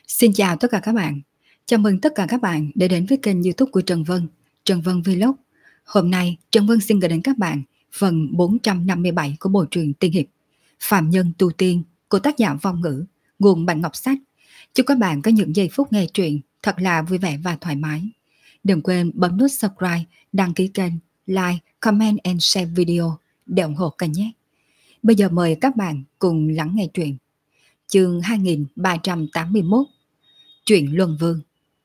Xin chào tất cả các bạn. Chào mừng tất cả các bạn đã đến với kênh YouTube của Trần Vân Vlog. Hôm nay Trần Vân xin gửi đến các bạn phần 457 của bộ truyện tiên hiệp Phạm Nhân Tu Tiên của tác giả Vong Ngữ, nguồn Bạch Ngọc Sách. Chúc các bạn có những giây phút nghe truyện thật là vui vẻ và thoải mái. Đừng quên bấm nút subscribe, đăng ký kênh, like, comment and share video để ủng hộ kênh nhé. Bây giờ mời các bạn cùng lắng nghe truyện. Chương 2381, Chuyện Luân Vương.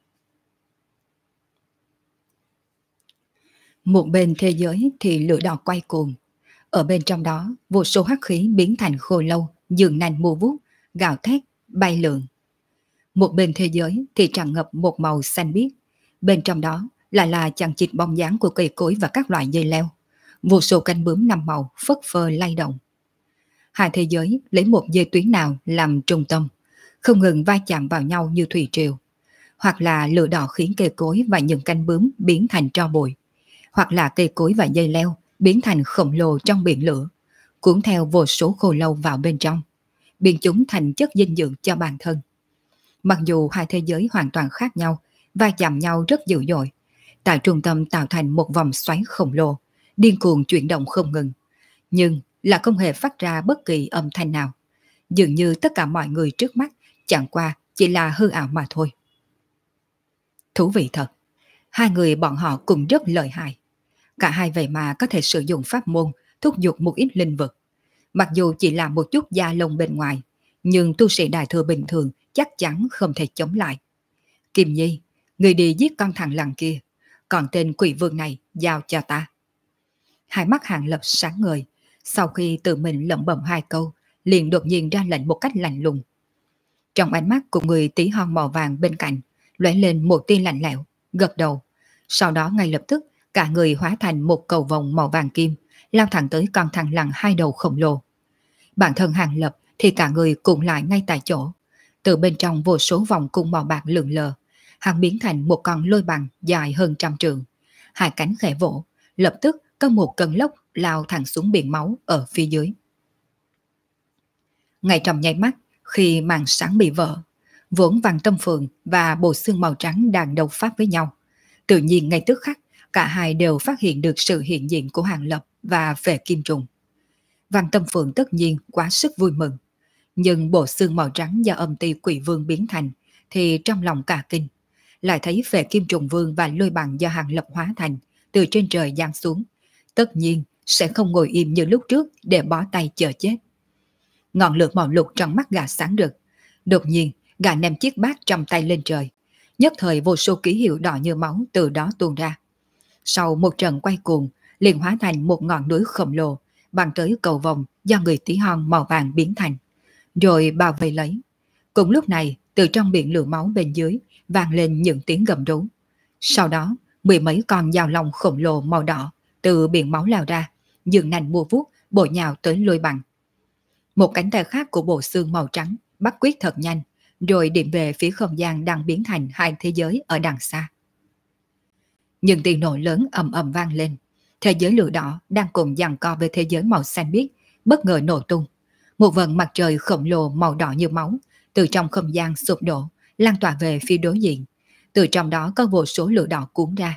Một bên thế giới thì lửa đỏ quay cuồng. Ở bên trong đó, vô số hắc khí biến thành khô lâu, dường nành mù vút, gào thét, bay lượn. Một bên thế giới thì tràn ngập một màu xanh biếc. Bên trong đó lại là chằng chịt bóng dáng của cây cối và các loại dây leo. Vô số cánh bướm năm màu phất phơ lay động. Hai thế giới lấy một dây tuyến nào làm trung tâm, không ngừng va chạm vào nhau như thủy triều. Hoặc là lửa đỏ khiến cây cối và những cánh bướm biến thành tro bụi, hoặc là cây cối và dây leo biến thành khổng lồ trong biển lửa, cuốn theo vô số khô lâu vào bên trong, biến chúng thành chất dinh dưỡng cho bản thân. Mặc dù hai thế giới hoàn toàn khác nhau, va chạm nhau rất dữ dội, tại trung tâm tạo thành một vòng xoáy khổng lồ, điên cuồng chuyển động không ngừng, nhưng là không hề phát ra bất kỳ âm thanh nào. Dường như tất cả mọi người trước mắt chẳng qua chỉ là hư ảo mà thôi. Thú vị thật, hai người bọn họ cùng rất lợi hại. Cả hai vậy mà có thể sử dụng pháp môn thúc giục một ít linh vật. Mặc dù chỉ là một chút da lông bên ngoài, nhưng tu sĩ đại thừa bình thường chắc chắn không thể chống lại. Kim Nhi, người đi giết con thằng lằn kia, còn tên quỷ vương này giao cho ta. Hai mắt Hàng Lập sáng ngời, sau khi tự mình lẩm bẩm hai câu, liền đột nhiên ra lệnh một cách lạnh lùng. Trong ánh mắt của người tí hon màu vàng bên cạnh lóe lên một tia lạnh lẽo, gật đầu. Sau đó ngay lập tức cả người hóa thành một cầu vồng màu vàng kim, lao thẳng tới con thằng lằn hai đầu khổng lồ. Bản thân Hàng Lập thì cả người cuộn lại ngay tại chỗ. Từ bên trong vô số vòng cung màu bạc lượn lờ, hắn biến thành một con lôi bằng dài hơn 100 trượng. Hai cánh khẽ vỗ, lập tức có một cơn lốc lao thẳng xuống biển máu ở phía dưới. Ngay trong nháy mắt, khi màn sáng bị vỡ, vốn Văn Tâm Phượng và bộ xương màu trắng đang đấu pháp với nhau. Tự nhiên ngay tức khắc, cả hai đều phát hiện được sự hiện diện của Hàng Lập và Vệ Kim Trùng. Văn Tâm Phượng tất nhiên quá sức vui mừng, nhưng bộ xương màu trắng do âm ti quỷ vương biến thành thì trong lòng cả kinh, lại thấy Vệ Kim Trùng Vương và lôi bằng do Hàng Lập hóa thành từ trên trời giáng xuống, tất nhiên sẽ không ngồi im như lúc trước để bó tay chờ chết. Ngọn lửa màu lục trong mắt gã sáng rực. Đột nhiên, gã ném chiếc bát trong tay lên trời. Nhất thời vô số ký hiệu đỏ như máu từ đó tuôn ra. Sau một trận quay cuồng, liền hóa thành một ngọn núi khổng lồ, bằng tới cầu vồng do người tí hon màu vàng biến thành, rồi bao vây lấy. Cùng lúc này, từ trong biển lửa máu bên dưới vang lên những tiếng gầm rú. Sau đó, mười mấy con dao long khổng lồ màu đỏ từ biển máu lao ra, dường nành mua vuốt bổ nhào tới lôi bằng. Một cánh tay khác của bộ xương màu trắng bắt quyết thật nhanh, rồi điểm về phía không gian đang biến thành hai thế giới ở đằng xa. Những tiếng nổ lớn ầm ầm vang lên. Thế giới lửa đỏ đang cùng giằng co với thế giới màu xanh biếc bất ngờ nổ tung. Một vầng mặt trời khổng lồ màu đỏ như máu từ trong không gian sụp đổ, lan tỏa về phía đối diện. Từ trong đó có vô số lửa đỏ cuốn ra.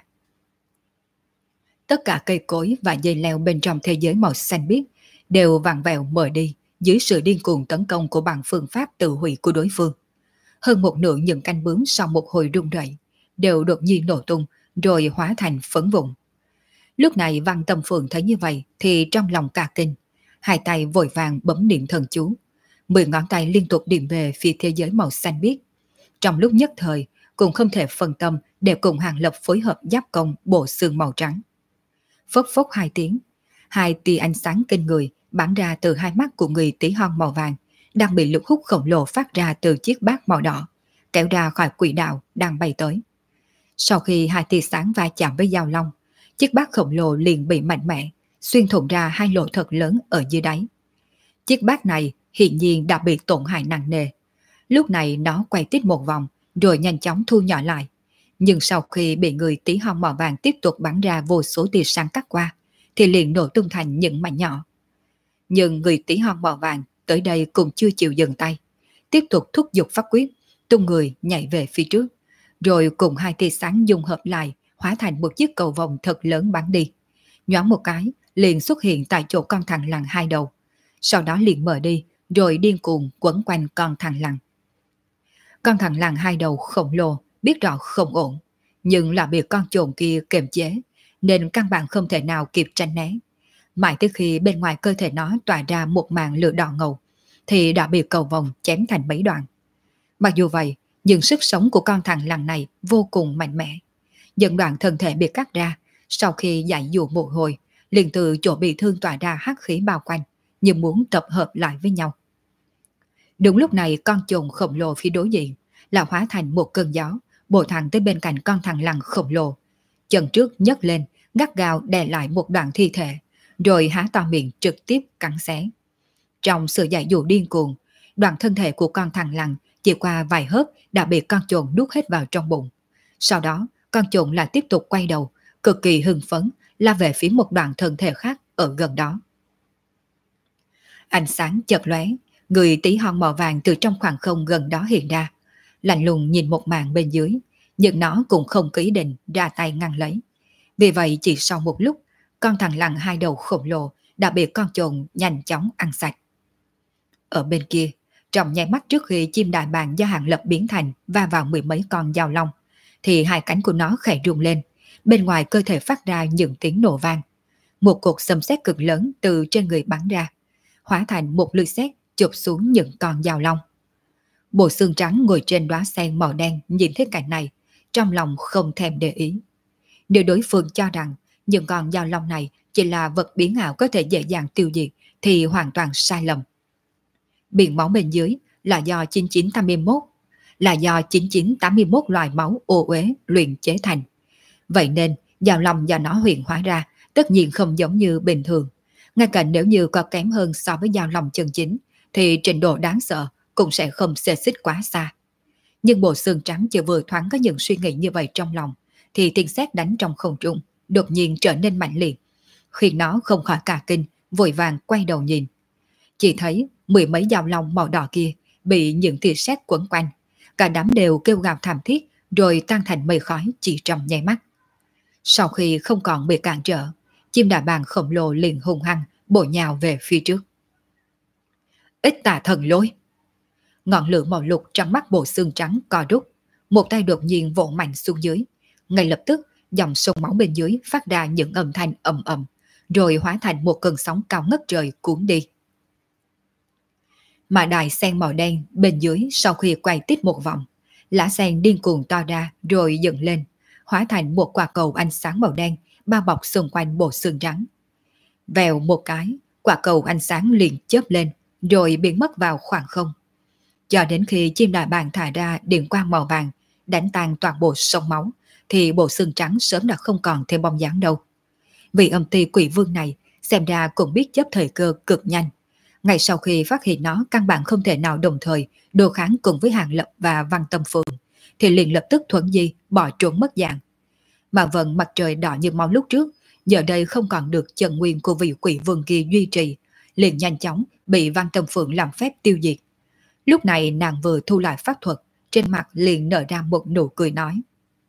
Tất cả cây cối và dây leo bên trong thế giới màu xanh biếc đều vặn vẹo mờ đi dưới sự điên cuồng tấn công của bằng phương pháp tự hủy của đối phương. Hơn một nửa những cánh bướm sau một hồi rung rẩy đều đột nhiên nổ tung rồi hóa thành phấn vụn. Lúc này Văn Tâm Phượng thấy như vậy thì trong lòng cả kinh, hai tay vội vàng bấm niệm thần chú, 10 ngón tay liên tục điểm về phía thế giới màu xanh biếc. Trong lúc nhất thời cũng không thể phân tâm để cùng Hàng Lập phối hợp giáp công bộ xương màu trắng. Phốc phốc hai tiếng, hai tia ánh sáng kinh người bắn ra từ hai mắt của người tí hon màu vàng đang bị lực hút khổng lồ phát ra từ chiếc bát màu đỏ, kéo ra khỏi quỹ đạo đang bay tới. Sau khi hai tia sáng va chạm với dao long, chiếc bát khổng lồ liền bị mạnh mẽ xuyên thủng ra hai lỗ thật lớn ở dưới đáy. Chiếc bát này hiển nhiên đã bị tổn hại nặng nề. Lúc này nó quay tít một vòng rồi nhanh chóng thu nhỏ lại. Nhưng sau khi bị người tí hon màu vàng tiếp tục bắn ra vô số tia sáng cắt qua, thì liền nổ tung thành những mảnh nhỏ. Nhưng người tí hon màu vàng tới đây cũng chưa chịu dừng tay, tiếp tục thúc giục pháp quyết, tung người nhảy về phía trước, rồi cùng hai tia sáng dung hợp lại, hóa thành một chiếc cầu vồng thật lớn bắn đi. Nhoáng một cái, liền xuất hiện tại chỗ con thằn lằn hai đầu. Sau đó liền mở đi, rồi điên cuồng quấn quanh con thằn lằn. Con thằn lằn hai đầu khổng lồ biết rõ không ổn, nhưng là bị con chồn kia kiềm chế, nên căn bản không thể nào kịp tránh né. Mãi tới khi bên ngoài cơ thể nó tỏa ra một màn lửa đỏ ngầu, thì đã bị cầu vồng chém thành mấy đoạn. Mặc dù vậy, nhưng sức sống của con thằn lằn này vô cùng mạnh mẽ. Những đoạn thân thể bị cắt ra, sau khi giải dụ một hồi, liền từ chỗ bị thương tỏa ra hắc khí bao quanh, như muốn tập hợp lại với nhau. Đúng lúc này con chồn khổng lồ phía đối diện là hóa thành một cơn gió, bổ thẳng tới bên cạnh con thằn lằn khổng lồ. Chân trước nhấc lên, gắt gao đè lại một đoạn thi thể, rồi há to miệng trực tiếp cắn xé. Trong sự giải dụ điên cuồng, đoạn thân thể của con thằn lằn chỉ qua vài hớp đã bị con chồn nuốt hết vào trong bụng. Sau đó, con chồn lại tiếp tục quay đầu, cực kỳ hưng phấn, la về phía một đoạn thân thể khác ở gần đó. Ánh sáng chợt lóe, người tí hon màu vàng từ trong khoảng không gần đó hiện ra, lạnh lùng nhìn một màn bên dưới, nhưng nó cũng không có ý định ra tay ngăn lấy. Vì vậy chỉ sau một lúc, con thằn lằn hai đầu khổng lồ đã bị con chồn nhanh chóng ăn sạch. Ở bên kia, trong nháy mắt trước khi chim đại bàng do Hàng Lập biến thành va vào mười mấy con dao long, thì hai cánh của nó khẽ rung lên, bên ngoài cơ thể phát ra những tiếng nổ vang. Một cột sấm sét cực lớn từ trên người bắn ra, hóa thành một lưỡi sét chụp xuống những con dao long. Bộ xương trắng ngồi trên đóa sen màu đen nhìn thấy cảnh này, trong lòng không thèm để ý. Nếu đối phương cho rằng những con dao long này chỉ là vật biến ảo có thể dễ dàng tiêu diệt, thì hoàn toàn sai lầm. Biển máu bên dưới là do 9981 loài máu ô uế luyện chế thành. Vậy nên dao long do nó huyền hóa ra tất nhiên không giống như bình thường. Ngay cả nếu như có kém hơn so với dao long chân chính, thì trình độ đáng sợ cũng sẽ không xê xích quá xa. Nhưng bộ xương trắng chưa vừa thoáng có những suy nghĩ như vậy trong lòng, thì tiếng sét đánh trong không trung đột nhiên trở nên mạnh liệt, khiến nó không khỏi cả kinh, vội vàng quay đầu nhìn. Chỉ thấy mười mấy dao long màu đỏ kia bị những tia sét quấn quanh, cả đám đều kêu gào thảm thiết, rồi tan thành mây khói chỉ trong nháy mắt. Sau khi không còn bị cản trở, chim đại bàng khổng lồ liền hung hăng bổ nhào về phía trước. Ít tà thần lôi! Ngọn lửa màu lục trong mắt bộ xương trắng co rút, một tay đột nhiên vỗ mạnh xuống dưới. Ngay lập tức, dòng sông máu bên dưới phát ra những âm thanh ầm ầm, rồi hóa thành một cơn sóng cao ngất trời cuốn đi. Mà đài sen màu đen bên dưới sau khi quay tít một vòng, lá sen điên cuồng to ra rồi dựng lên, hóa thành một quả cầu ánh sáng màu đen bao bọc xung quanh bộ xương trắng. Vèo một cái, quả cầu ánh sáng liền chớp lên, rồi biến mất vào khoảng không. Cho đến khi chim đại bàng thả ra điện quang màu vàng, đánh tan toàn bộ sông máu, thì bộ xương trắng sớm đã không còn thêm bóng dáng đâu. Vị âm ty quỷ vương này xem ra cũng biết chấp thời cơ cực nhanh. Ngay sau khi phát hiện nó căn bản không thể nào đồng thời đối kháng cùng với Hàng Lập và Văn Tâm Phượng, thì liền lập tức thuận di bỏ trốn mất dạng. Mà vận mặt trời đỏ như máu lúc trước, giờ đây không còn được chân nguyên của vị quỷ vương kia duy trì, liền nhanh chóng bị Văn Tâm Phượng làm phép tiêu diệt. Lúc này nàng vừa thu lại pháp thuật, trên mặt liền nở ra một nụ cười nói: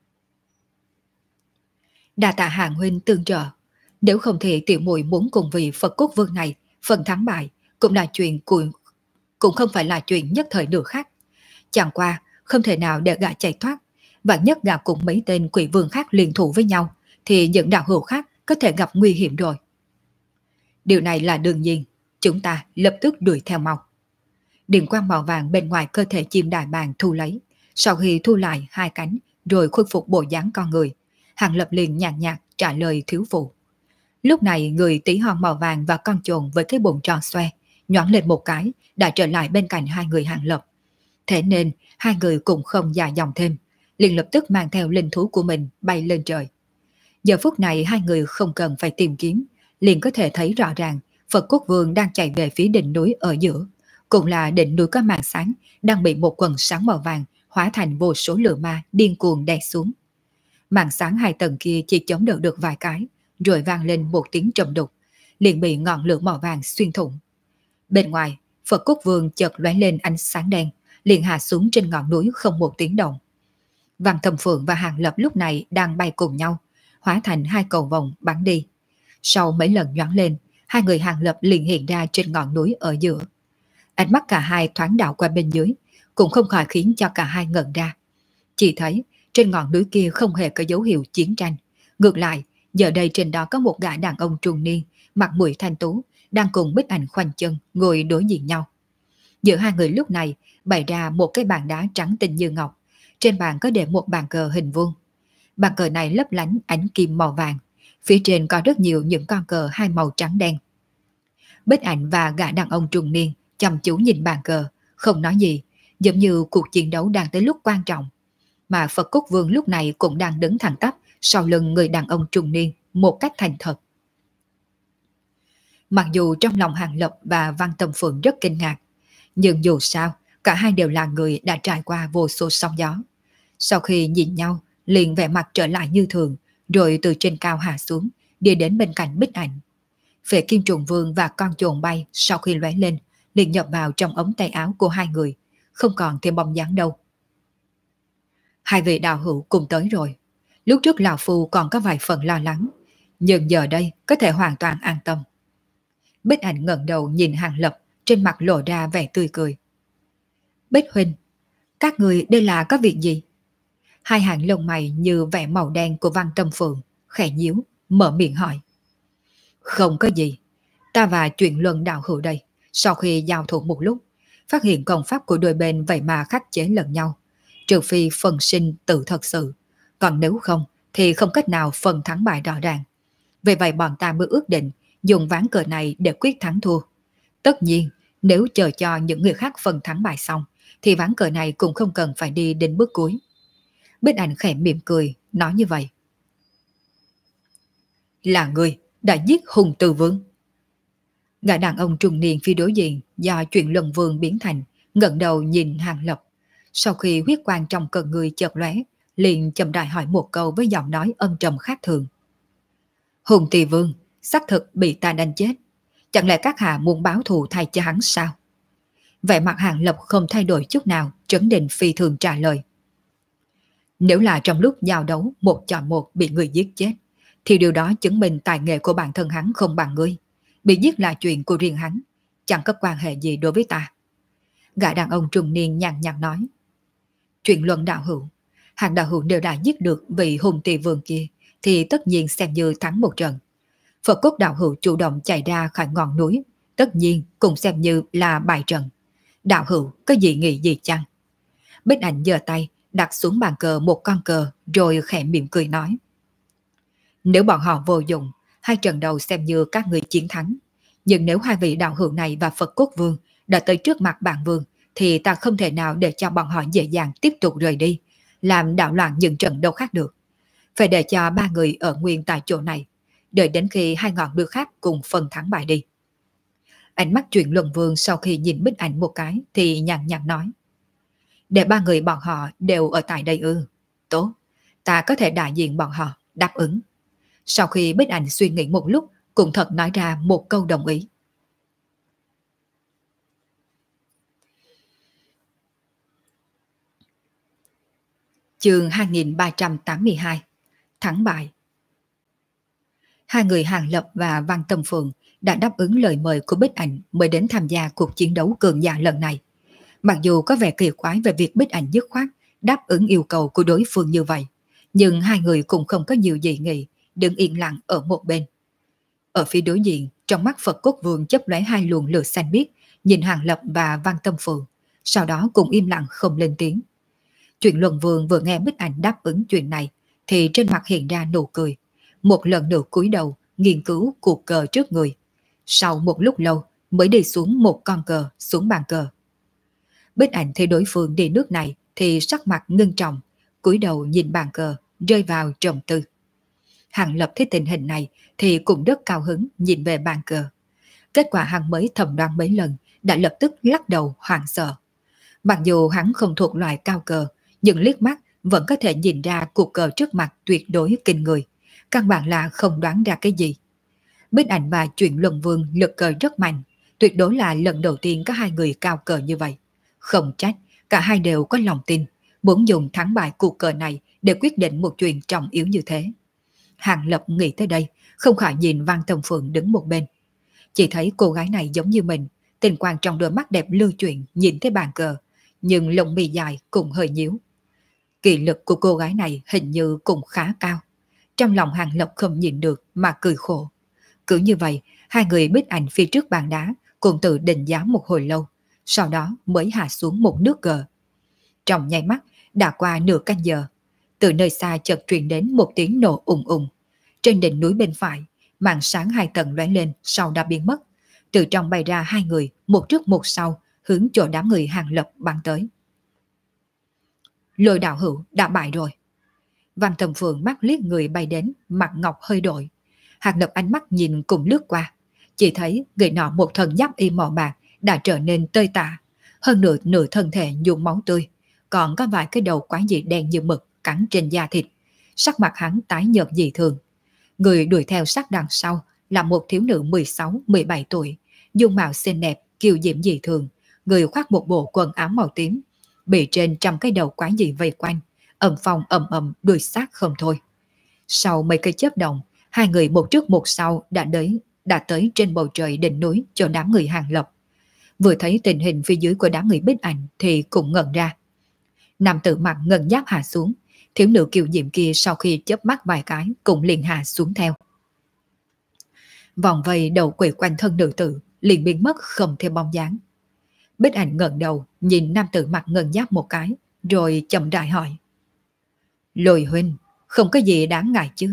đa tạ Hàng huynh tương trợ, nếu không thì tiểu muội muốn cùng vị Phật cốt vương này phần thắng bại cũng không phải là chuyện nhất thời nửa khác. Chẳng qua không thể nào để gã chạy thoát, và nhất gã cùng mấy tên quỷ vương khác liên thủ với nhau, thì những đạo hữu khác có thể gặp nguy hiểm rồi. Điều này là đương nhiên, chúng ta lập tức đuổi theo mau. Điện quang màu vàng bên ngoài cơ thể chim đại bàng thu lấy, sau khi thu lại hai cánh rồi khôi phục bộ dáng con người, Hàng Lập liền nhàn nhạt trả lời thiếu phụ. Lúc này người tí hon màu vàng và con chồn với cái bụng tròn xoe nhoáng lên một cái đã trở lại bên cạnh hai người Hàng Lập. Thế nên hai người cũng không dài dòng thêm, liền lập tức mang theo linh thú của mình bay lên trời. Giờ phút này hai người không cần phải tìm kiếm, liền có thể thấy rõ ràng Phật Cốt Vương đang chạy về phía đỉnh núi ở giữa, cũng là đỉnh núi có màn sáng đang bị một quần sáng màu vàng hóa thành vô số lửa ma điên cuồng đè xuống. Màn sáng hai tầng kia chỉ chống đỡ được vài cái, rồi vang lên một tiếng trầm đục, liền bị ngọn lửa màu vàng xuyên thủng. Bên ngoài, Phật Cốt Vương chợt lóe lên ánh sáng đen, liền hạ xuống trên ngọn núi không một tiếng động. Văn Tâm Phượng và Hàng Lập lúc này đang bay cùng nhau, hóa thành hai cầu vồng bắn đi. Sau mấy lần nhoáng lên, hai người Hàng Lập liền hiện ra trên ngọn núi ở giữa. Ánh mắt cả hai thoáng đảo qua bên dưới, cũng không khỏi khiến cho cả hai ngẩn ra. Chỉ thấy trên ngọn núi kia không hề có dấu hiệu chiến tranh. Ngược lại, giờ đây trên đó có một gã đàn ông trung niên, mặt mũi thanh tú, đang cùng Bích Ảnh khoanh chân ngồi đối diện nhau. Giữa hai người lúc này bày ra một cái bàn đá trắng tinh như ngọc. Trên bàn có để một bàn cờ hình vuông. Bàn cờ này lấp lánh ánh kim màu vàng. Phía trên có rất nhiều những con cờ hai màu trắng đen. Bích Ảnh và gã đàn ông trung niên chăm chú nhìn bàn cờ, không nói gì, giống như cuộc chiến đấu đang tới lúc quan trọng. Mà Phật Cốt Vương lúc này cũng đang đứng thẳng tắp sau lưng người đàn ông trung niên một cách thành thật. Mặc dù trong lòng Hàng Lập và Văn Tâm Phượng rất kinh ngạc, nhưng dù sao, cả hai đều là người đã trải qua vô số sóng gió. Sau khi nhìn nhau, liền vẻ mặt trở lại như thường, rồi từ trên cao hạ xuống, đi đến bên cạnh Bích Ảnh. Phệ Kim Trùng Vương và con chồn bay sau khi lóe lên, liền nhập vào trong ống tay áo của hai người, không còn thêm bóng dáng đâu. Hai vị đạo hữu cùng tới rồi. Lúc trước lão phu còn có vài phần lo lắng, nhưng giờ đây có thể hoàn toàn an tâm. Bích Ảnh ngẩng đầu nhìn Hàng Lập, trên mặt lộ ra vẻ tươi cười. Bích huynh, các người đây là có việc gì? Hai hàng lông mày như vẻ màu đen của Văn Tâm Phượng, khẽ nhíu, mở miệng hỏi. Không có gì, ta và Chuyện Luân đạo hữu đây, sau khi giao thủ một lúc, phát hiện công pháp của đôi bên vậy mà khắc chế lẫn nhau, trừ phi phần sinh tự thật sự, còn nếu không thì không cách nào phần thắng bại rõ ràng. Vì vậy bọn ta mới ước định dùng ván cờ này để quyết thắng thua. Tất nhiên, nếu chờ cho những người khác phần thắng bại xong, thì ván cờ này cũng không cần phải đi đến bước cuối. Bích Ảnh khẽ mỉm cười, nói như vậy. Là người đã giết Hùng Từ Vương. Gã đàn ông trung niên phía đối diện do Chuyện Luân Vương biến thành, ngẩng đầu nhìn Hàng Lập. Sau khi huyết quang trong cơn người chợt lóe, liền chậm rãi hỏi một câu với giọng nói âm trầm khác thường. Hùng Từ Vương xác thực bị ta đánh chết, chẳng lẽ các hạ muốn báo thù thay cho hắn sao? Vẻ mặt Hàng Lập không thay đổi chút nào, trấn định phi thường trả lời. Nếu là trong lúc giao đấu 1-1 bị người giết chết, thì điều đó chứng minh tài nghệ của bản thân hắn không bằng ngươi. Bị giết là chuyện của riêng hắn, chẳng có quan hệ gì đối với ta. Gã đàn ông trung niên nhàn nhạt nói. Chuyện Luân đạo hữu, Hàng đạo hữu đều đã giết được vị Hùng Tỳ Vương kia, thì tất nhiên xem như thắng một trận. Phật Cốt đạo hữu chủ động chạy ra khỏi ngọn núi, tất nhiên cũng xem như là bại trận. Đạo hữu có gì nghĩ gì chăng? Bích Ảnh giơ tay đặt xuống bàn cờ một con cờ, rồi khẽ mỉm cười nói. Nếu bọn họ vô dụng, hai trận đầu xem như các người chiến thắng. Nhưng nếu hai vị đạo hữu này và Phật Cốt Vương đã tới trước mặt bản vương, thì ta không thể nào để cho bọn họ dễ dàng tiếp tục rời đi, làm đảo loạn những trận đấu khác được. Phải để cho ba người ở nguyên tại chỗ này, đợi đến khi hai ngọn đuôi khác cùng phần thắng bại đi. Ánh mắt Chuyện Luân Vương sau khi nhìn Bích Ảnh một cái thì nhàn nhạt nói. Để ba người bọn họ đều ở tại đây ư? Tốt, ta có thể đại diện bọn họ, đáp ứng. Sau khi Bích Ảnh suy nghĩ một lúc, cũng thật nói ra một câu đồng ý. Chương 2382 Thắng bại. Hai người Hàng Lập và Văn Tâm Phượng đã đáp ứng lời mời của Bích Ảnh mới đến tham gia cuộc chiến đấu cường giả lần này. Mặc dù có vẻ kỳ quái về việc Bích Ảnh dứt khoát đáp ứng yêu cầu của đối phương như vậy, nhưng hai người cũng không có nhiều dị nghị, đứng yên lặng ở một bên. Ở phía đối diện, trong mắt Phật Cốt Vương chớp lóe hai luồng lửa xanh biếc, nhìn Hàng Lập và Văn Tâm Phượng, sau đó cũng im lặng không lên tiếng. Chuyện Luân Vương vừa nghe Bích Ảnh đáp ứng chuyện này, thì trên mặt hiện ra nụ cười, một lần nữa cúi đầu nghiên cứu cuộc cờ trước người. Sau một lúc lâu mới đi xuống một con cờ xuống bàn cờ. Bích Ảnh thấy đối phương đi nước này thì sắc mặt ngưng trọng, cúi đầu nhìn bàn cờ, rơi vào trầm tư. Hàng Lập thấy tình hình này thì cũng rất cao hứng nhìn về bàn cờ. Kết quả hắn mới thầm đoán mấy lần, đã lập tức lắc đầu hoảng sợ. Mặc dù hắn không thuộc loại cao cờ, nhưng liếc mắt vẫn có thể nhìn ra cuộc cờ trước mặt tuyệt đối kinh người. Căn bản là không đoán ra cái gì. Bích Ảnh và Chuyện Luân Vương lực cờ rất mạnh, tuyệt đối là lần đầu tiên có hai người cao cờ như vậy. Không trách, Cả hai đều có lòng tin, muốn dùng thắng bại cuộc cờ này để quyết định một chuyện trọng yếu như thế. Hàng Lập nghĩ tới đây, không khỏi nhìn Văn Tâm Phượng đứng một bên. Chỉ thấy cô gái này giống như mình, tình quang trong đôi mắt đẹp lưu chuyển nhìn thấy bàn cờ, nhưng lông mi dài cũng hơi nhíu. Kỷ lực của cô gái này hình như cũng khá cao. Trong lòng Hàng Lập không nhìn được mà cười khổ. Cứ như vậy, hai người bích ảnh phía trước bàn đá cùng tự định giá một hồi lâu, sau đó mới hạ xuống một nước cờ. Trong nháy mắt, đã qua nửa canh giờ, từ nơi xa chợt truyền đến một tiếng nổ ùng ùng. Trên đỉnh núi bên phải, màn sáng hai tầng lóe lên sau đã biến mất. Từ trong bay ra hai người, một trước một sau, hướng chỗ đám người Hàng Lập bắn tới. Lôi đạo hữu đã bại rồi. Văn Tầm Phượng mắt liếc người bay đến, mặt ngọc hơi đổi. Hàng Lập ánh mắt nhìn cùng lướt qua, chỉ thấy người nọ một thân giáp y màu bạc đã trở nên tơi tả, hơn nửa thân thể nhuộm máu tươi, còn có vài cái đầu quái dị đen như mực cắn trên da thịt. Sắc mặt hắn tái nhợt dị thường. Người đuổi theo sát đằng sau là một thiếu nữ 16-17 tuổi, dung mạo xinh đẹp, kiều diễm dị thường, người khoác một bộ quần áo màu tím, bị trên trăm cái đầu quái dị vây quanh, ầm phong ầm đuổi sát không thôi. Sau mấy cây chớp động, hai người một trước một sau đã tới trên bầu trời đỉnh núi cho đám người Hàng Lập. Vừa thấy tình hình phía dưới của đám người bích ảnh thì cũng ngẩn ra. Nam tử mặt ngân giáp hạ xuống, thiếu nữ kiều diễm kia sau khi chớp mắt vài cái cũng liền hạ xuống theo. Vòng vây đầu quỷ quanh thân nữ tử liền biến mất không thêm bóng dáng. Bích ảnh ngẩng đầu nhìn nam tử mặt ngân giáp một cái, rồi chậm rãi hỏi: Lôi huynh, không có gì đáng ngại chứ?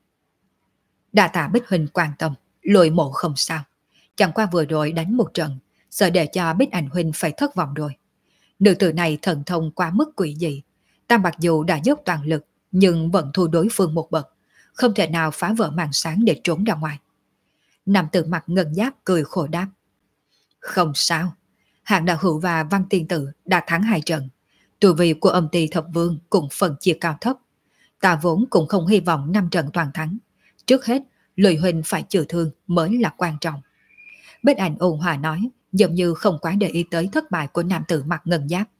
Đa tạ Bích huynh quan tâm, Lôi mộ không sao. Chẳng qua vừa rồi đánh một trận, sợ để cho Bích ảnh huynh phải thất vọng rồi. Nữ tử này thần thông quá mức quỷ dị, ta mặc dù đã dốc toàn lực nhưng vẫn thua đối phương một bậc, không thể nào phá vỡ màn sáng để trốn ra ngoài. Nam tử mặt ngân giáp cười khổ đáp: Không sao, Hạng đạo hữu và Văn tiên tử đã thắng hai trận, tu vi của âm ty thập vương cũng phần chia cao thấp. Ta vốn cũng không hy vọng 5 trận toàn thắng. Trước hết, Lôi huynh phải chữa thương mới là quan trọng. Bích ảnh ôn hòa nói, giống như không quá để ý tới thất bại của nam tử mặt ngân giáp.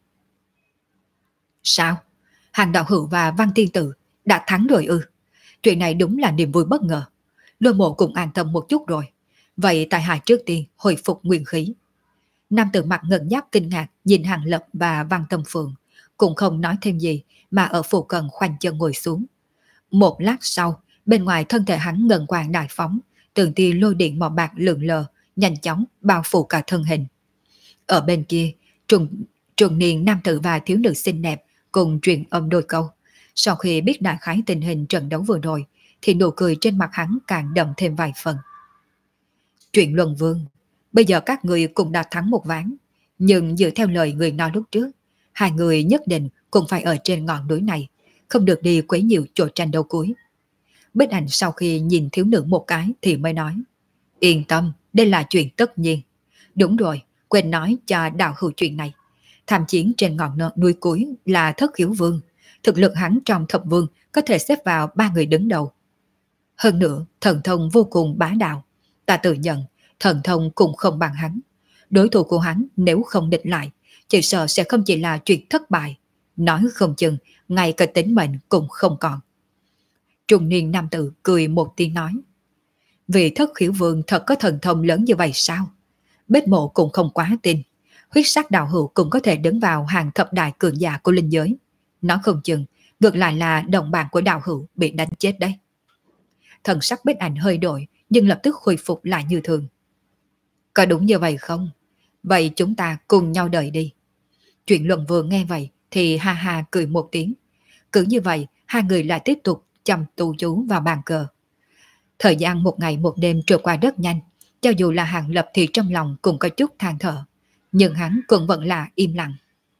Sao? Hàng đạo hữu và Văn tiên tử đã thắng rồi ư? Chuyện này đúng là niềm vui bất ngờ. Lôi mộ cũng an tâm một chút rồi. Vậy tại hạ trước tiên hồi phục nguyên khí. Nam tử mặt ngân giáp kinh ngạc nhìn Hàng Lập và Văn Tâm Phượng, cũng không nói thêm gì mà ở phụ cận khoanh chân ngồi xuống. Một lát sau, bên ngoài thân thể hắn ngân quang đại phóng, từng tia lôi điện màu bạc lượn lờ, nhanh chóng bao phủ cả thân hình. Ở bên kia, trùng niên nam tử và thiếu nữ xinh đẹp cùng truyền âm đôi câu. Sau khi biết đại khái tình hình trận đấu vừa rồi, thì nụ cười trên mặt hắn càng đậm thêm vài phần. Chuyện Luân Vương, bây giờ các người cũng đã thắng một ván, nhưng dựa theo lời người nói lúc trước, hai người nhất định cũng phải ở trên ngọn núi này, không được đi quấy nhiều chỗ tranh đấu cuối. Bích ảnh sau khi nhìn thiếu nữ một cái thì mới nói: Yên tâm, đây là chuyện tất nhiên. Đúng rồi, quên nói cho đạo hữu chuyện này. Tham chiến trên ngọn núi cuối là Thất Khiếu Vương. Thực lực hắn trong thập vương có thể xếp vào 3 người đứng đầu. Hơn nữa, thần thông vô cùng bá đạo. Ta tự nhận, thần thông cũng không bằng hắn. Đối thủ của hắn nếu không địch lại, chỉ sợ sẽ không chỉ là chuyện thất bại. Nói không chừng, ngay cả tính mệnh cũng không còn. Trung niên nam tử cười một tiếng nói: Vì Thất Khiếu Vương thật có thần thông lớn như vậy sao? Bích mộ cũng không quá tin. Huyết sắc đạo hữu cũng có thể đứng vào hàng thập đại cường giả của linh giới. Nó không chừng, ngược lại là đồng bạn của đạo hữu bị đánh chết đấy. Thần sắc Bích ảnh hơi đổi, nhưng lập tức khôi phục lại như thường. Có đúng như vậy không? Vậy chúng ta cùng nhau đợi đi. Chuyện Luận vừa nghe vậy thì ha ha cười một tiếng. Cứ như vậy, hai người lại tiếp tục chăm tu chú vào bàn cờ. Thời gian một ngày một đêm trôi qua rất nhanh, cho dù là Hàng Lập thì trong lòng cũng có chút than thở, nhưng hắn cũng vẫn là im lặng.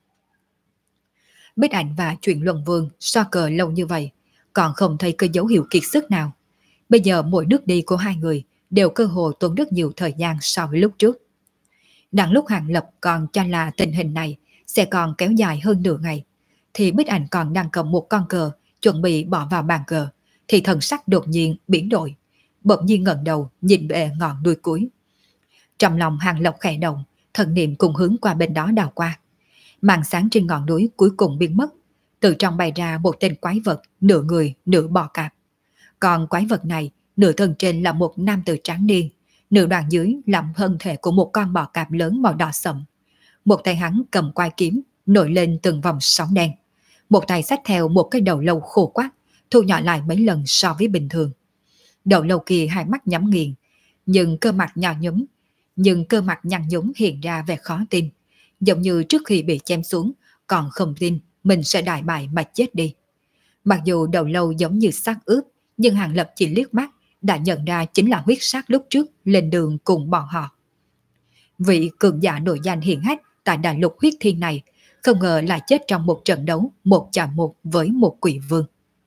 Bích ảnh và Chuyện Luân Vương so cờ lâu như vậy, còn không thấy có dấu hiệu kiệt sức nào. Bây giờ mỗi nước đi của hai người đều cơ hồ tốn rất nhiều thời gian so với lúc trước. Đang lúc Hàng Lập còn cho là tình hình này sẽ còn kéo dài hơn nửa ngày, thì Bích ảnh còn đang cầm một con cờ chuẩn bị bỏ vào bàn cờ, thì thần sắc đột nhiên biến đổi, bỗng nhiên ngẩng đầu nhìn về ngọn đuôi cuối. Trong lòng Hàng Lập khẽ động, thần niệm cùng hướng qua bên đó đào qua. Màn sáng trên ngọn núi cuối cùng biến mất. Từ trong bay ra một tên quái vật, nửa người, nửa bò cạp. Còn quái vật này, nửa thân trên là một nam tử tráng niên, nửa đoạn dưới là thân thể của một con bò cạp lớn màu đỏ sậm. Một tay hắn cầm quai kiếm, nổi lên từng vòng sóng đen. Một tay xách theo một cái đầu lâu khô quắt, thu nhỏ lại mấy lần so với bình thường. Đầu lâu kia hai mắt nhắm nghiền, nhưng cơ mặt nhăn nhúm hiện ra vẻ khó tin, giống như trước khi bị chém xuống, còn không tin mình sẽ đại bại mà chết đi. Mặc dù đầu lâu giống như xác ướp, nhưng Hàng Lập chỉ liếc mắt đã nhận ra chính là huyết sát lúc trước lên đường cùng bọn họ. Vị cường giả nổi danh hiển hách tại đại lục huyết thiên này, không ngờ lại chết trong một trận đấu 1-1 với một quỷ vương.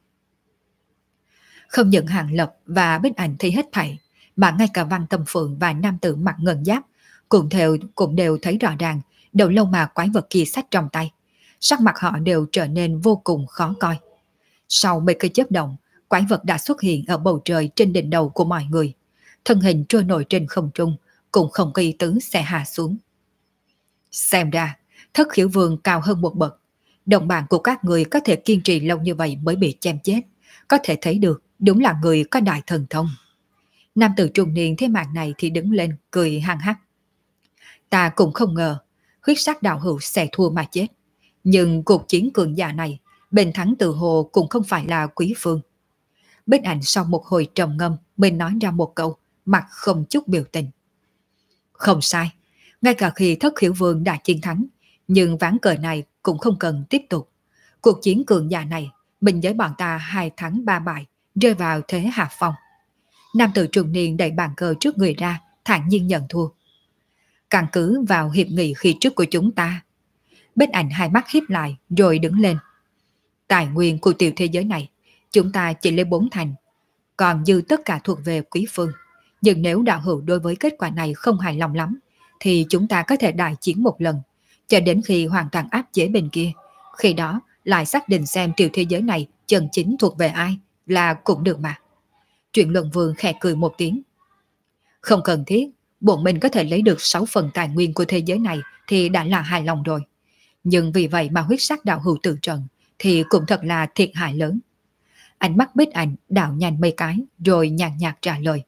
Không những Hàng Lập và Bích Ảnh thấy hết thảy, mà ngay cả Văn Tâm Phượng và nam tử mặc ngân giáp cũng đều thấy rõ ràng đầu lâu mà quái vật kia xách trong tay. Sắc mặt họ đều trở nên vô cùng khó coi. Sau mấy cái chớp động, quái vật đã xuất hiện ở bầu trời trên đỉnh đầu của mọi người. Thân hình trôi nổi trên không trung, cũng không có ý tứ sẽ hạ xuống. Xem ra, Thất Khiếu Vương cao hơn một bậc. Đồng bạn của các người có thể kiên trì lâu như vậy mới bị chém chết. Có thể thấy được đúng là người có đại thần thông. Nam tử trung niên thấy màn này thì đứng lên cười hăng hắc. Ta cũng không ngờ huyết sắc đạo hữu sẽ thua mà chết. Nhưng cuộc chiến cường giả này, bên thắng tự hồ cũng không phải là Quý Phương. Bích Ảnh sau một hồi trầm ngâm mới nói ra một câu, mặt không chút biểu tình. Không sai, ngay cả khi Thất Khiếu Vương đã chiến thắng, nhưng ván cờ này cũng không cần tiếp tục. Cuộc chiến cường giả này, bình giới bọn ta 2 thắng 3 bại, rơi vào thế hạ phong. Nam tử trung niên đẩy bàn cờ trước người ra, thản nhiên nhận thua. Căn cứ vào hiệp nghị khi trước của chúng ta. Bích Ảnh hai mắt híp lại rồi đứng lên. Tài nguyên của tiểu thế giới này, chúng ta chỉ lấy 4 thành, còn dư tất cả thuộc về Quý Phương. Nhưng nếu đạo hữu đối với kết quả này không hài lòng lắm, thì chúng ta có thể đại chiến một lần, cho đến khi hoàn toàn áp chế bên kia. Khi đó lại xác định xem tiểu thế giới này chân chính thuộc về ai là cũng được mà. Chuyện Luận Vương khẽ cười một tiếng. Không cần thiết, bọn mình có thể lấy được 6 phần tài nguyên của thế giới này thì đã là hài lòng rồi. Nhưng vì vậy mà huyết sắc đạo hữu tự trận thì cũng thật là thiệt hại lớn. Ánh mắt Bích Ảnh đảo nhanh mấy cái rồi nhàn nhạt trả lời.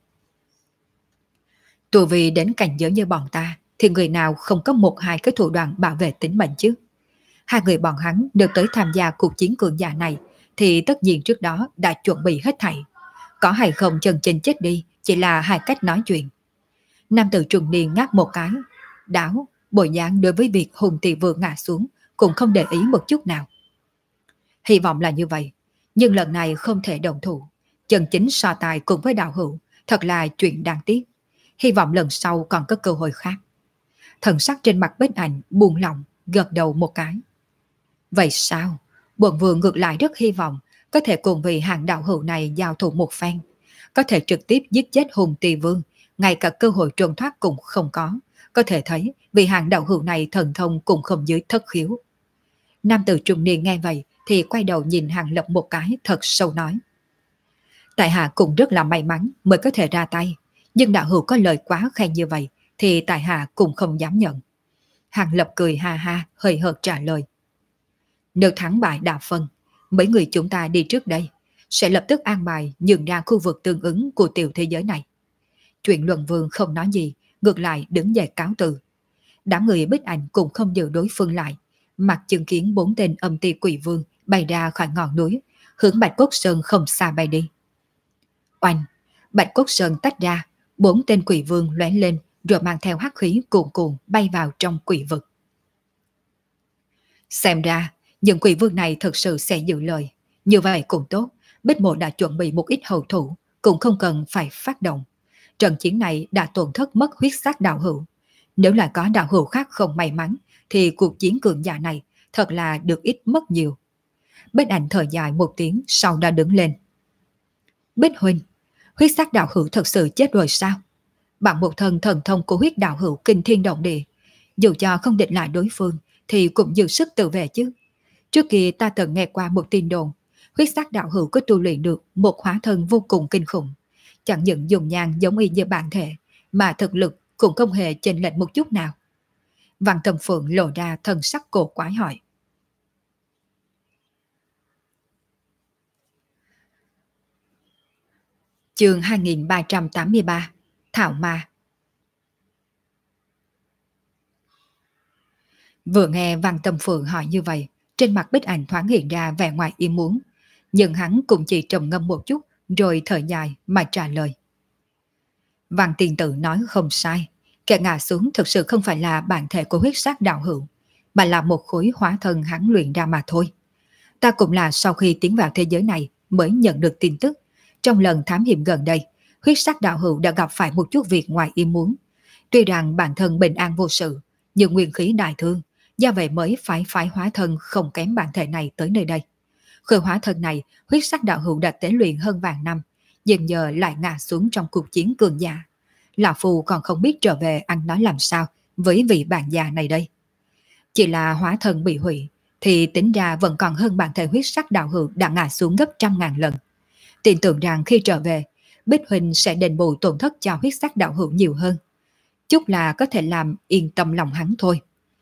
Tù vì đến cảnh giới như bọn ta thì người nào không có 1-2 cái thủ đoạn bảo vệ tính mệnh chứ. Hai người bọn hắn được tới tham gia cuộc chiến cường giả này thì tất nhiên trước đó đã chuẩn bị hết thảy. Có hay không chân chính chết đi chỉ là hai cách nói chuyện. Nam tử trung niên ngáp một cái, đảo, bộ dáng đối với việc hùng tỷ vừa ngã xuống cũng không để ý một chút nào. Hy vọng là như vậy, nhưng lần này không thể đồng thủ. Chân chính so tài cùng với đạo hữu thật là chuyện đáng tiếc. Hy vọng lần sau còn có cơ hội khác. Thần sắc trên mặt Bích Ảnh buông lỏng, gật đầu một cái. Vậy sao? Bổn vương ngược lại rất hy vọng có thể cùng vì hàng đạo hữu này giao thủ một phen, có thể trực tiếp giết chết Hùng Tỳ Vương, ngay cả cơ hội trốn thoát cũng không có. Có thể thấy vì hàng đạo hữu này thần thông cũng không dưới thất khiếu. Nam tử trung niên nghe vậy thì quay đầu nhìn Hàng Lập một cái thật sâu nói. Tại hạ cũng rất là may mắn mới có thể ra tay, nhưng đạo hữu có lời quá khen như vậy thì tại hạ cũng không dám nhận. Hàng Lập cười ha ha, hơi hợt trả lời. Nếu thắng bại đã phân, mấy người chúng ta đi trước đây sẽ lập tức an bài nhường ra khu vực tương ứng của tiểu thế giới này. Chuyện Luận Vương không nói gì, ngược lại đứng dậy cáo từ. Đám người Bích Ảnh cũng không giữ đối phương lại, mặt chứng kiến 4 tên âm ti quỷ vương bay ra khỏi ngọn núi, hướng Bạch Cốt Sơn không xa bay đi. Oanh, Bạch Cốt Sơn tách ra, 4 tên quỷ vương lóe lên rồi mang theo hắc khí cuồn cuộn bay vào trong quỷ vực. Xem ra, những quỷ vương này thật sự sẽ giữ lời. Như vậy cũng tốt, Bích Mộ đã chuẩn bị một ít hậu thủ, cũng không cần phải phát động. Trận chiến này đã tổn thất mất huyết sắc đạo hữu. Nếu là có đạo hữu khác không may mắn, thì cuộc chiến cường giả này thật là được ít mất nhiều. Bích Ảnh thở dài một tiếng, sau đó đứng lên. Bích huynh, huyết sắc đạo hữu thật sự chết rồi sao? Bằng một thần thông của huyết đạo hữu kinh thiên động địa, dù cho không địch lại đối phương thì cũng giữ sức tự vệ chứ. Trước kia ta từng nghe qua một tin đồn, huyết sắc đạo hữu có tu luyện được một hóa thân vô cùng kinh khủng, chẳng những dùng nhang giống y như bản thể, mà thực lực cũng không hề chênh lệch một chút nào. Văn Tâm Phượng lộ ra thân sắc cổ quái hỏi. Chương 2383 Thảo Ma. Vừa nghe Văn Tâm Phượng hỏi như vậy, trên mặt Bích Ảnh thoáng hiện ra vẻ ngoài ý muốn, nhưng hắn cũng chỉ trầm ngâm một chút rồi thở dài mà trả lời. Văn tiên tử nói không sai, kẻ ngã xuống thực sự không phải là bản thể của huyết sát đạo hữu, mà là một khối hóa thân hắn luyện ra mà thôi. Ta cũng là sau khi tiến vào thế giới này mới nhận được tin tức, trong lần thám hiểm gần đây, huyết sắc đạo hữu đã gặp phải một chút việc ngoài ý muốn. Tuy rằng bản thân bình an vô sự, nhưng nguyên khí đại thương, do vậy mới phải hóa thân không kém bản thể này tới nơi đây. Khởi hóa thân này, huyết sắc đạo hữu đã tế luyện hơn vạn năm, dần giờ lại ngã xuống trong cuộc chiến cường giả. Lão Phu còn không biết trở về ăn nói làm sao với vị bạn già này đây. Chỉ là hóa thân bị hủy, thì tính ra vẫn còn hơn bản thể huyết sắc đạo hữu đã ngã xuống gấp trăm ngàn lần. Tin tưởng rằng khi trở về, Bích Huỳnh sẽ đền bù tổn thất cho huyết sắc đạo hữu nhiều hơn. Chúc là có thể làm yên tâm lòng hắn thôi.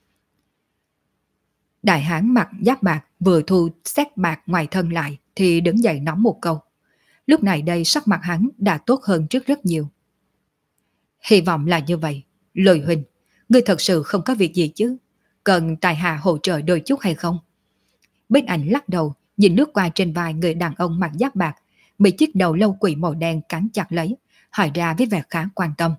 Đại hán mặc giáp bạc vừa thu xét bạc ngoài thân lại thì đứng dậy nói một câu. Lúc này đây sắc mặt hắn đã tốt hơn trước rất nhiều. Hy vọng là như vậy. Lôi Huỳnh, ngươi thật sự không có việc gì chứ? Cần tài hạ hỗ trợ đôi chút hay không? Bích Ảnh lắc đầu, nhìn lướt qua trên vai người đàn ông mặc giáp bạc, bị chiếc đầu lâu quỷ màu đen cắn chặt lấy, hỏi ra với vẻ khá quan tâm.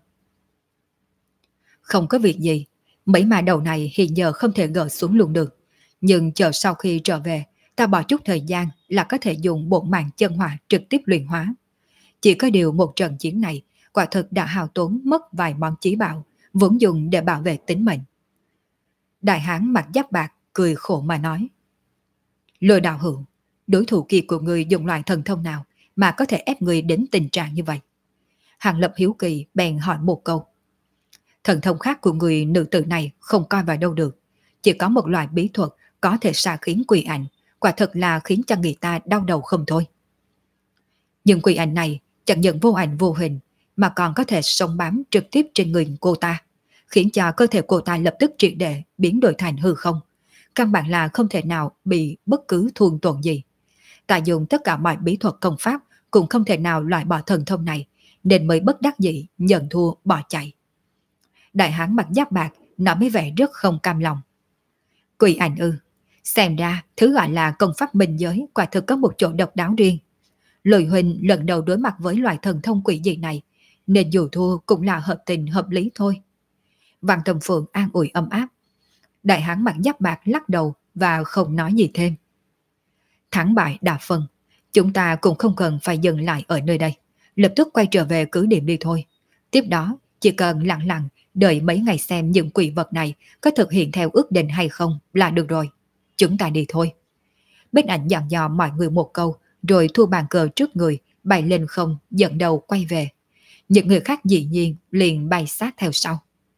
Không có việc gì, mấy mà đầu này hiện giờ không thể gỡ xuống luôn được. Nhưng chờ sau khi trở về, ta bỏ chút thời gian là có thể dùng bổn mạng chân hỏa trực tiếp luyện hóa. Chỉ có điều một trận chiến này, quả thực đã hao tốn mất vài món chí bảo, vốn dùng để bảo vệ tính mệnh. Đại hán mặc giáp bạc cười khổ mà nói. Lôi đạo hữu, đối thủ kia của người dùng loại thần thông nào mà có thể ép người đến tình trạng như vậy? Hàng Lập hiếu kỳ bèn hỏi một câu. Thần thông khác của người nữ tử này không coi vào đâu được. Chỉ có một loại bí thuật có thể xà khiến quỷ ảnh, quả thật là khiến cho người ta đau đầu không thôi. Nhưng quỷ ảnh này chẳng những vô ảnh vô hình, mà còn có thể sống bám trực tiếp trên người cô ta, khiến cho cơ thể cô ta lập tức triệt để biến đổi thành hư không. Căn bản là không thể nào bị bất cứ thương tổn gì. Ta dùng tất cả mọi bí thuật công pháp cũng không thể nào loại bỏ thần thông này, nên mới bất đắc dĩ nhận thua bỏ chạy. Đại hán mặc giáp bạc nói với vẻ rất không cam lòng. Quỷ ảnh ư? Xem ra thứ gọi là công pháp minh giới quả thực có một chỗ độc đáo riêng. Lôi Huỳnh lần đầu đối mặt với loại thần thông quỷ dị này, nên dù thua cũng là hợp tình hợp lý thôi. Văn Tâm Phượng an ủi ấm áp. Đại hán mặc giáp bạc lắc đầu và không nói gì thêm. Thắng bại đã phân, chúng ta cũng không cần phải dừng lại ở nơi đây, lập tức quay trở về cứ điểm đi thôi. Tiếp đó chỉ cần lặng lặng đợi mấy ngày xem những quỷ vật này có thực hiện theo ước định hay không là được rồi. Chúng ta đi thôi. Bích Ảnh dặn dò mọi người một câu, rồi thu bàn cờ trước người, bay lên không, dẫn đầu quay về. Những người khác dĩ nhiên liền bay sát theo sau.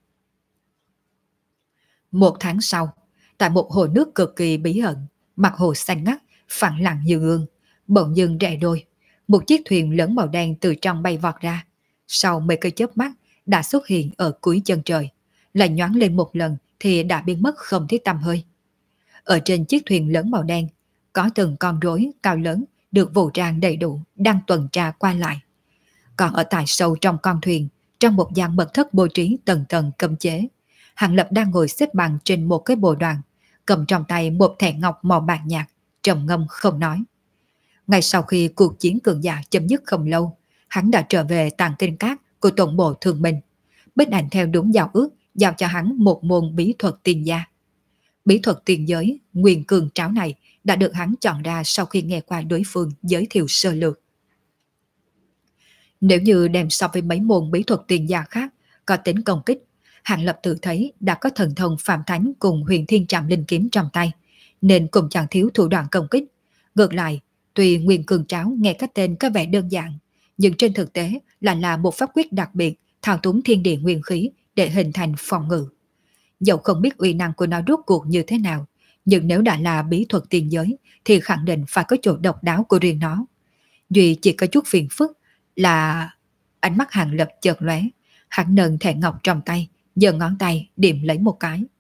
Một tháng sau, tại một hồ nước cực kỳ bí ẩn, mặt hồ xanh ngắt, phẳng lặng như gương, bỗng dưng rẽ đôi. Một chiếc thuyền lớn màu đen từ trong bay vọt ra. Sau mấy cái chớp mắt, đã xuất hiện ở cuối chân trời, lại nhoáng lên một lần thì đã biến mất không thấy tăm hơi. Ở trên chiếc thuyền lớn màu đen, có từng con rối cao lớn được vũ trang đầy đủ đang tuần tra qua lại. Còn ở tại sâu trong con thuyền, trong một gian mật thất bố trí tầng tầng cấm chế, Hàng Lập đang ngồi xếp bằng trên một cái bồ đoàn, cầm trong tay một thẻ ngọc màu bạc nhạt, trầm ngâm không nói. Ngay sau khi cuộc chiến cường giả chấm dứt không lâu, hắn đã trở về tàng kinh các của tổng bộ Thương Minh. Bích Ảnh theo đúng giao ước giao cho hắn một môn bí thuật tiên gia. Bí thuật tiên giới Nguyên Cường Tráo này đã được hắn chọn ra sau khi nghe qua đối phương giới thiệu sơ lược. Nếu như đem so với mấy môn bí thuật tiên gia khác có tính công kích, Hàng Lập tự thấy đã có thần thông Phạm Thánh cùng Huyền Thiên Trạm Linh Kiếm trong tay, nên cũng chẳng thiếu thủ đoạn công kích. Ngược lại, tuy Nguyên Cường Tráo nghe cái tên có vẻ đơn giản, nhưng trên thực tế là một pháp quyết đặc biệt thao túng thiên địa nguyên khí để hình thành phòng ngự. Dẫu không biết uy năng của nó rốt cuộc như thế nào, nhưng nếu đã là bí thuật tiên giới thì khẳng định phải có chỗ độc đáo của riêng nó. Duy chỉ có chút phiền phức là ánh mắt Hàng Lập chợt lóe, hắn nâng thẻ ngọc trong tay, giơ ngón tay điểm lấy một cái.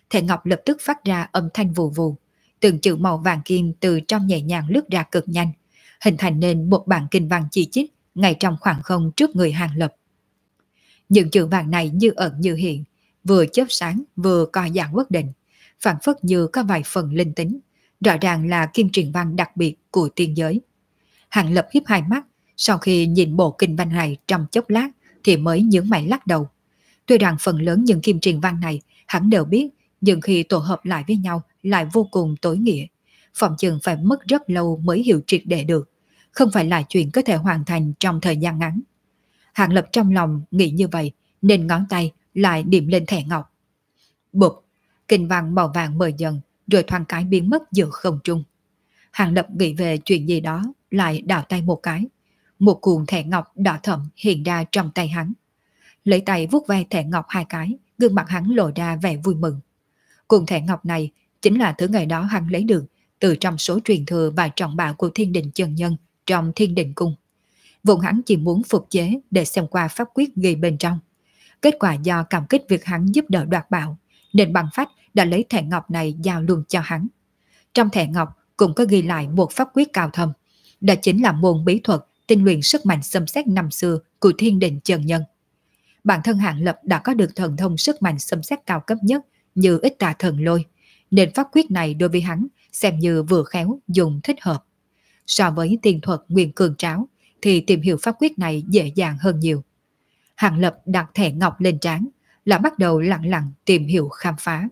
thẻ ngọc lập tức phát ra âm thanh vù vù. Từng chữ màu vàng kim từ trong nhẹ nhàng lướt ra cực nhanh, hình thành nên một bản kinh văn chi chít ngay trong khoảng không trước người Hàng Lập. Những chữ vàng này như ẩn như hiện, vừa chớp sáng vừa co giãn bất định, phản phất như có vài phần linh tính, rõ ràng là kim truyền văn đặc biệt của tiên giới. Hàng Lập hiếp hai mắt, sau khi nhìn bộ kinh văn này trong chốc lát thì mới nhướng mày lắc đầu. Tuy rằng phần lớn những kim truyền văn này hắn đều biết, nhưng khi tổ hợp lại với nhau lại vô cùng tối nghĩa. Phòng chừng phải mất rất lâu mới hiểu triệt để được, không phải là chuyện có thể hoàn thành trong thời gian ngắn. Hàng Lập trong lòng nghĩ như vậy, nên ngón tay lại điểm lên thẻ ngọc. Bụp, kinh văn màu vàng mờ dần, rồi thoáng cái biến mất giữa không trung. Hàng Lập nghĩ về chuyện gì đó, lại đảo tay một cái. Một cuộn thẻ ngọc đỏ thẫm hiện ra trong tay hắn. Lấy tay vuốt ve thẻ ngọc hai cái, gương mặt hắn lộ ra vẻ vui mừng. Cuộn thẻ ngọc này chính là thứ ngày đó hắn lấy được từ trong số truyền thừa và trọng bảo của Thiên Đình chân nhân trong Thiên Đình cung. Vốn hắn chỉ muốn phục chế để xem qua pháp quyết ghi bên trong. Kết quả do cảm kích việc hắn giúp đỡ đoạt bảo, nên bằng phách đã lấy thẻ ngọc này giao luôn cho hắn. Trong thẻ ngọc cũng có ghi lại một pháp quyết cao thâm, đó chính là môn bí thuật tinh luyện sức mạnh xâm xét năm xưa của Thiên Đình chân nhân. Bản thân Hàng Lập đã có được thần thông sức mạnh xâm xét cao cấp nhất như Ích Tà Thần Lôi, nên pháp quyết này đối với hắn xem như vừa khéo dùng thích hợp. So với tiên thuật Nguyên Cường Tráo thì tìm hiểu pháp quyết này dễ dàng hơn nhiều. Hàng Lập đặt thẻ ngọc lên trán, là bắt đầu lặng lặng tìm hiểu khám phá.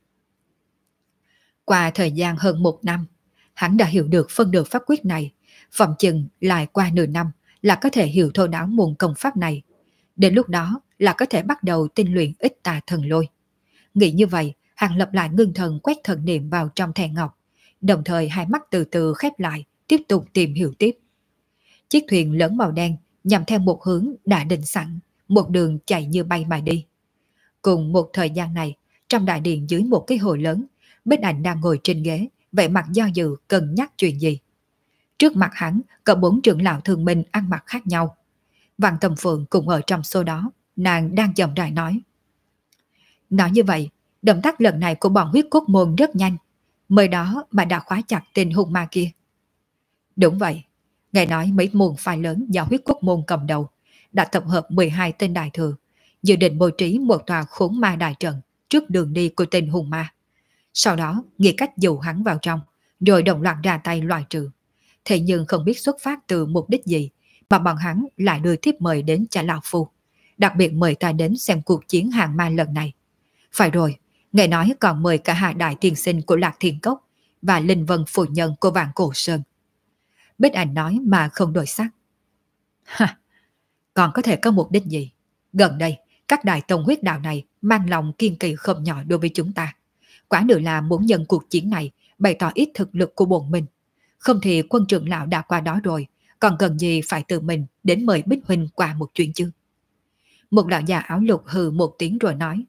Qua thời gian hơn 1 năm, hắn đã hiểu được phân được pháp quyết này, phòng chừng lại qua nửa năm là có thể hiểu thấu đáo môn công pháp này. Đến lúc đó là có thể bắt đầu tinh luyện Ích Tà Thần Lôi. Nghĩ như vậy, Hàng Lập lại ngưng thần quét thần niệm vào trong thẻ ngọc, đồng thời hai mắt từ từ khép lại, tiếp tục tìm hiểu tiếp. Chiếc thuyền lớn màu đen nhằm theo một hướng đã định sẵn, một đường chạy như bay mà đi. Cùng một thời gian này, trong đại điện dưới một cái hồ lớn, Bích Ảnh đang ngồi trên ghế, vẻ mặt do dự cân nhắc chuyện gì. Trước mặt hắn có 4 trưởng lão thường minh ăn mặc khác nhau. Văn Tâm Phượng cũng ở trong số đó, nàng đang chậm rãi nói. Nói như vậy, động tác lần này của bọn huyết cốt môn rất nhanh, mới đó mà đã khóa chặt tên hung ma kia. Đúng vậy, nghe nói mấy môn phái lớn do huyết cốt môn cầm đầu đã tập hợp 12 tên đại thừa, dự định bố trí một tòa khốn ma đại trận trước đường đi của tên hung ma. Sau đó nghĩ cách dụ hắn vào trong, rồi đồng loạt ra tay loại trừ. Thế nhưng không biết xuất phát từ mục đích gì mà bọn hắn lại đưa thiếp mời đến cho lão phu, đặc biệt mời ta đến xem cuộc chiến hàng ma lần này. Phải rồi, nghe nói còn mời cả hai đại tiên sinh của Lạc Thiên Cốc và Linh Vân phu nhân của Vạn Cổ Sơn. Bích Ảnh nói mà không đổi sắc. Ha, còn có thể có mục đích gì? Gần đây, các đại tông huyết đạo này mang lòng kiên kỳ không nhỏ đối với chúng ta. Quả nữa là muốn nhân cuộc chiến này bày tỏ ít thực lực của bọn mình. Không thì quân trưởng lão đã qua đó rồi, còn cần gì phải tự mình đến mời Bích Huynh qua một chuyện chứ? Một lão già áo lục hừ một tiếng rồi nói.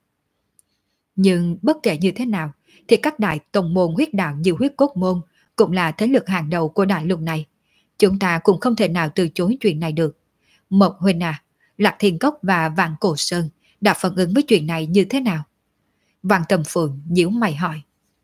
Nhưng bất kể như thế nào, thì các đại tông môn huyết đạo như huyết cốt môn cũng là thế lực hàng đầu của đại lục này. Chúng ta cũng không thể nào từ chối chuyện này được. Mộc Huynh à, Lạc Thiên Cốc và Vạn Cổ Sơn đã phản ứng với chuyện này như thế nào? Văn Tâm Phượng nhíu mày hỏi.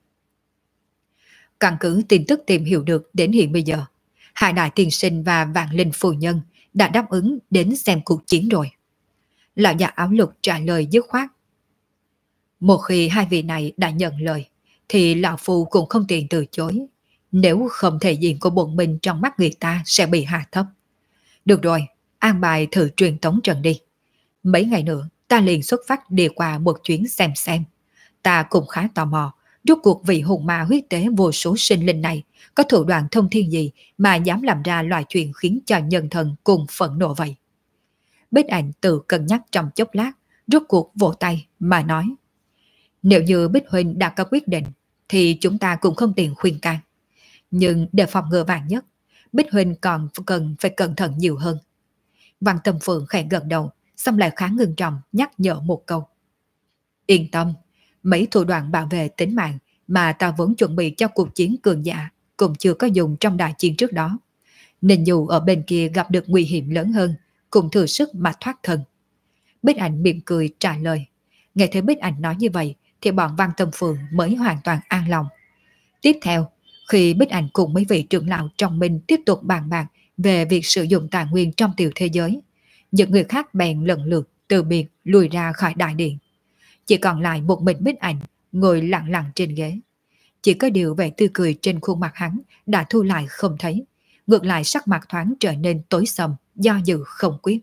Căn cứ tin tức tìm hiểu được đến hiện bây giờ, hai đại tiên sinh và Vạn Linh phu nhân đã đáp ứng đến xem cuộc chiến rồi. Lão già áo lục trả lời dứt khoát. Một khi hai vị này đã nhận lời, thì lão phu cũng không tiện từ chối. Nếu không thể diện của bọn mình trong mắt người ta sẽ bị hạ thấp. Được rồi, an bài thử truyền tống trận đi. Mấy ngày nữa ta liền xuất phát đi qua một chuyến xem. Ta cũng khá tò mò, rốt cuộc vị hùng ma huyết tế vô số sinh linh này có thủ đoạn thông thiên gì mà dám làm ra loại chuyện khiến cho nhân thần cùng phẫn nộ vậy. Bích Ảnh tự cân nhắc trong chốc lát, rốt cuộc vỗ tay mà nói. Nếu như Bích Huynh đã có quyết định, thì chúng ta cũng không tiện khuyên can. Nhưng để phòng ngừa vạn nhất, Bích Huynh còn cần phải cẩn thận nhiều hơn. Văn Tâm Phượng khẽ gật đầu, xong lại khá ngưng trọng nhắc nhở một câu. Yên tâm, mấy thủ đoạn bảo vệ tính mạng mà ta vốn chuẩn bị cho cuộc chiến cường giả cũng chưa có dùng trong đại chiến trước đó. Nên dù ở bên kia gặp được nguy hiểm lớn hơn, cũng thừa sức mà thoát thân. Bích Ảnh mỉm cười trả lời. Nghe thấy Bích Ảnh nói như vậy thì bọn Văn Tâm Phường mới hoàn toàn an lòng. Tiếp theo, khi Bích Ảnh cùng mấy vị trưởng lão trong mình tiếp tục bàn bạc về việc sử dụng tài nguyên trong tiểu thế giới, những người khác bèn lần lượt từ biệt lùi ra khỏi đại điện. Chỉ còn lại một mình Bích Ảnh ngồi lặng lặng trên ghế. Chỉ có điều vẻ tươi cười trên khuôn mặt hắn đã thu lại không thấy, ngược lại sắc mặt thoáng trở nên tối sầm, do dự không quyết.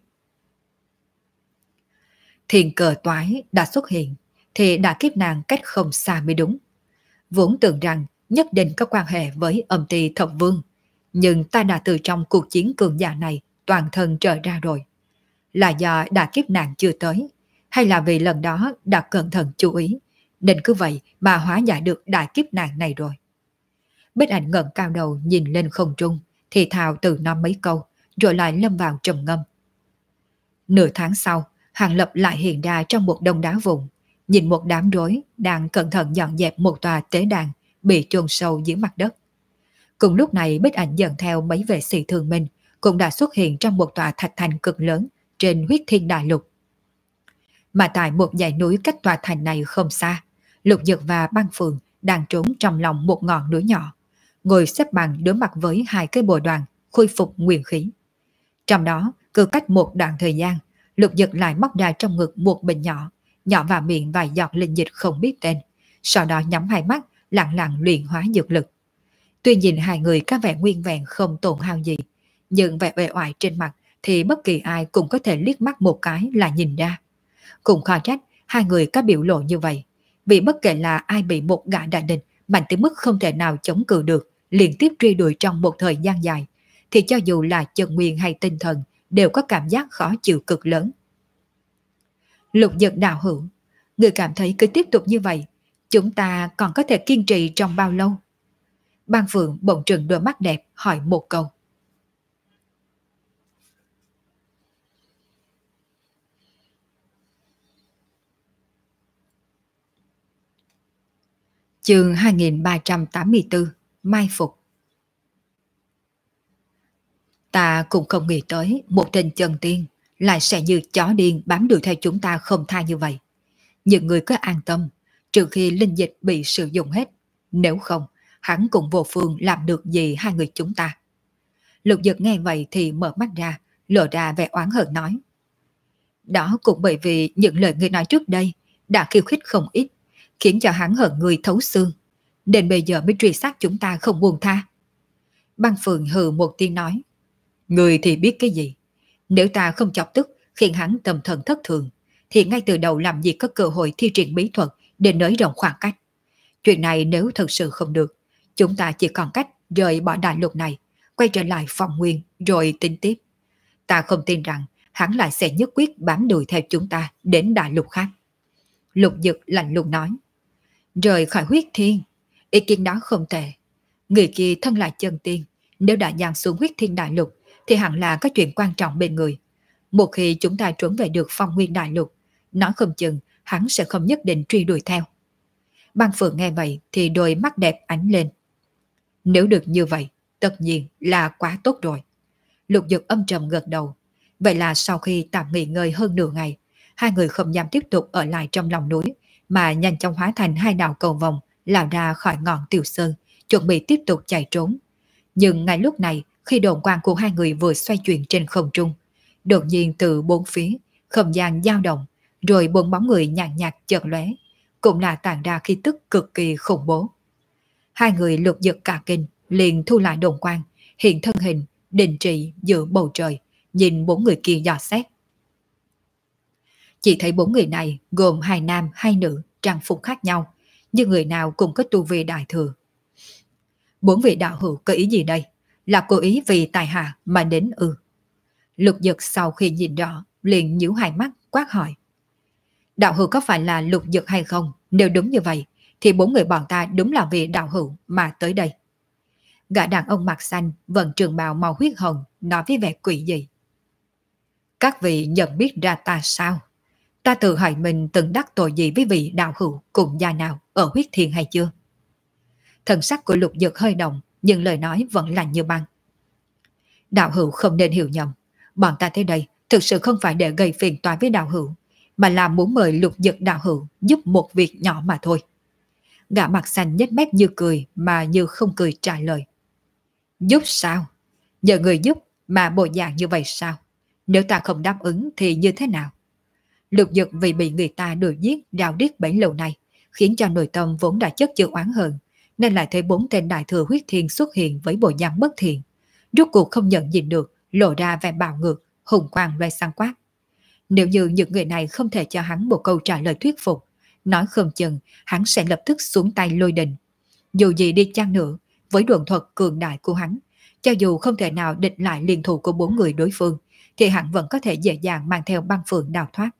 Thiên cờ toái đã xuất hiện, thì đã kiếp nàng cách không xa mới đúng. Vốn tưởng rằng nhất định có quan hệ với âm ty Thập Vương, nhưng ta đã từ trong cuộc chiến cường giả này toàn thân trở ra rồi. Là do đã kiếp nàng chưa tới, hay là vì lần đó đã cẩn thận chú ý, nên cứ vậy mà hóa giải được đại kiếp nạn này rồi. Bích Ảnh ngẩng cao đầu nhìn lên không trung, thì thào từ năm mấy câu, rồi lại lâm vào trầm ngâm. Nửa tháng sau, Hàng Lập lại hiện ra trong một đông đá vụn, nhìn một đám rối đang cẩn thận dọn dẹp một tòa tế đàn bị chôn sâu dưới mặt đất. Cùng lúc này Bích Ảnh dẫn theo mấy vệ sĩ thường minh cũng đã xuất hiện trong một tòa thạch thành cực lớn trên huyết thiên đại lục. Mà tại một dãy núi cách tòa thành này không xa, Lục Dực và Băng Phượng đang trốn trong lòng một ngọn núi nhỏ, ngồi xếp bằng đối mặt với hai cái bồ đoàn khôi phục nguyên khí. Trong đó, cứ cách một đoạn thời gian, Lục Dực lại móc ra trong ngực một bình nhỏ, nhỏ vào miệng vài giọt linh dịch không biết tên, sau đó nhắm hai mắt, lặng lặng luyện hóa dược lực. Tuy nhìn hai người có vẻ nguyên vẹn không tổn hao gì, nhưng vẻ bề ngoài trên mặt thì bất kỳ ai cũng có thể liếc mắt một cái là nhìn ra. Cũng khó trách hai người có biểu lộ như vậy, vì bất kể là ai bị một gã đại địch mạnh tới mức không thể nào chống cự được, liên tiếp truy đuổi trong một thời gian dài, thì cho dù là chân nguyên hay tinh thần đều có cảm giác khó chịu cực lớn. Lục Dực đạo hữu, người cảm thấy cứ tiếp tục như vậy, chúng ta còn có thể kiên trì trong bao lâu? Băng Phượng bỗng trừng đôi mắt đẹp hỏi một câu. Chương 2384 Mai Phục. Ta cũng không nghĩ tới một tên chân tiên lại sẽ như chó điên bám đuổi theo chúng ta không tha như vậy. Những người cứ an tâm, trừ khi linh dịch bị sử dụng hết, nếu không, hắn cũng vô phương làm được gì hai người chúng ta. Lục Dực nghe vậy thì mở mắt ra, lộ ra vẻ oán hận nói. Đó cũng bởi vì những lời ngươi nói trước đây đã khiêu khích không ít, khiến cho hắn hận người thấu xương, nên bây giờ mới truy sát chúng ta không buông tha. Băng Phượng hừ một tiếng nói. Người thì biết cái gì? Nếu ta không chọc tức khiến hắn tâm thần thất thường, thì ngay từ đầu làm gì có cơ hội thi triển bí thuật để nới rộng khoảng cách. Chuyện này nếu thật sự không được, chúng ta chỉ còn cách rời bỏ đại lục này, quay trở lại Phong Nguyên rồi tính tiếp. Ta không tin rằng hắn lại sẽ nhất quyết bám đuổi theo chúng ta đến đại lục khác. Lục Dực lạnh lùng nói. Rời khỏi huyết thiên, ý kiến đó không tệ. Người kia thân là chân tiên, nếu đã giáng xuống huyết thiên đại lục thì hẳn là có chuyện quan trọng bên người. Một khi chúng ta trốn về được Phong Nguyên đại lục, nói không chừng hắn sẽ không nhất định truy đuổi theo. Băng Phượng nghe vậy thì đôi mắt đẹp ánh lên. Nếu được như vậy, tất nhiên là quá tốt rồi. Lục Dực âm trầm gật đầu. Vậy là sau khi tạm nghỉ ngơi hơn nửa ngày, hai người không dám tiếp tục ở lại trong lòng núi, mà nhanh chóng hóa thành hai đạo cầu vồng lao ra khỏi ngọn Tiểu Sơn, chuẩn bị tiếp tục chạy trốn. Nhưng ngay lúc này, khi đồn quang của hai người vừa xoay chuyển trên không trung, đột nhiên từ bốn phía, không gian dao động, rồi bốn bóng người nhàn nhạt chợt lóe, cũng là tản ra khí tức cực kỳ khủng bố. Hai người Lục Dực cả kinh, liền thu lại đồn quang, hiện thân hình, định trị giữa bầu trời, nhìn bốn người kia dò xét. Chỉ thấy bốn người này gồm hai nam hai nữ, trang phục khác nhau, nhưng người nào cũng có tu vi đại thừa. Bốn vị đạo hữu có ý gì đây? Là cố ý vì tài hạ mà đến ư? Lục Dực sau khi nhìn rõ, liền nhíu hai mắt quát hỏi. Đạo hữu có phải là Lục Dực hay không? Nếu đúng như vậy, thì bốn người bọn ta đúng là vì đạo hữu mà tới đây. Gã đàn ông mặt xanh vận trường bào màu huyết hồng nói với vẻ quỷ dị. Các vị nhận biết ra ta sao? Ta tự hỏi mình từng đắc tội gì với vị đạo hữu cùng gia nào ở huyết thiên hay chưa? Thần sắc của Lục Dực hơi động, nhưng lời nói vẫn lạnh như băng. Đạo hữu không nên hiểu nhầm, bọn ta tới đây thực sự không phải để gây phiền toái với đạo hữu, mà là muốn mời Lục Dực đạo hữu giúp một việc nhỏ mà thôi. Gã mặt xanh nhếch mép như cười mà như không cười trả lời. Giúp sao? Nhờ người giúp mà bộ dạng như vậy sao? Nếu ta không đáp ứng thì như thế nào? Lục Dực vì bị người ta đuổi giết rào điếc bấy lâu nay, khiến cho nội tâm vốn đã chất chứa oán hờn, nên lại thấy 4 tên đại thừa huyết thiên xuất hiện với bộ dạng bất thiện. Rốt cuộc không nhận nhìn được, lộ ra vẻ bạo ngược, hùng quang loay sang quát. Nếu như những người này không thể cho hắn một câu trả lời thuyết phục, nói không chừng hắn sẽ lập tức xuống tay lôi đình. Dù gì đi chăng nữa, với đồn thuật cường đại của hắn, cho dù không thể nào địch lại liên thủ của 4 người đối phương, thì hắn vẫn có thể dễ dàng mang theo băng phượng đào thoát.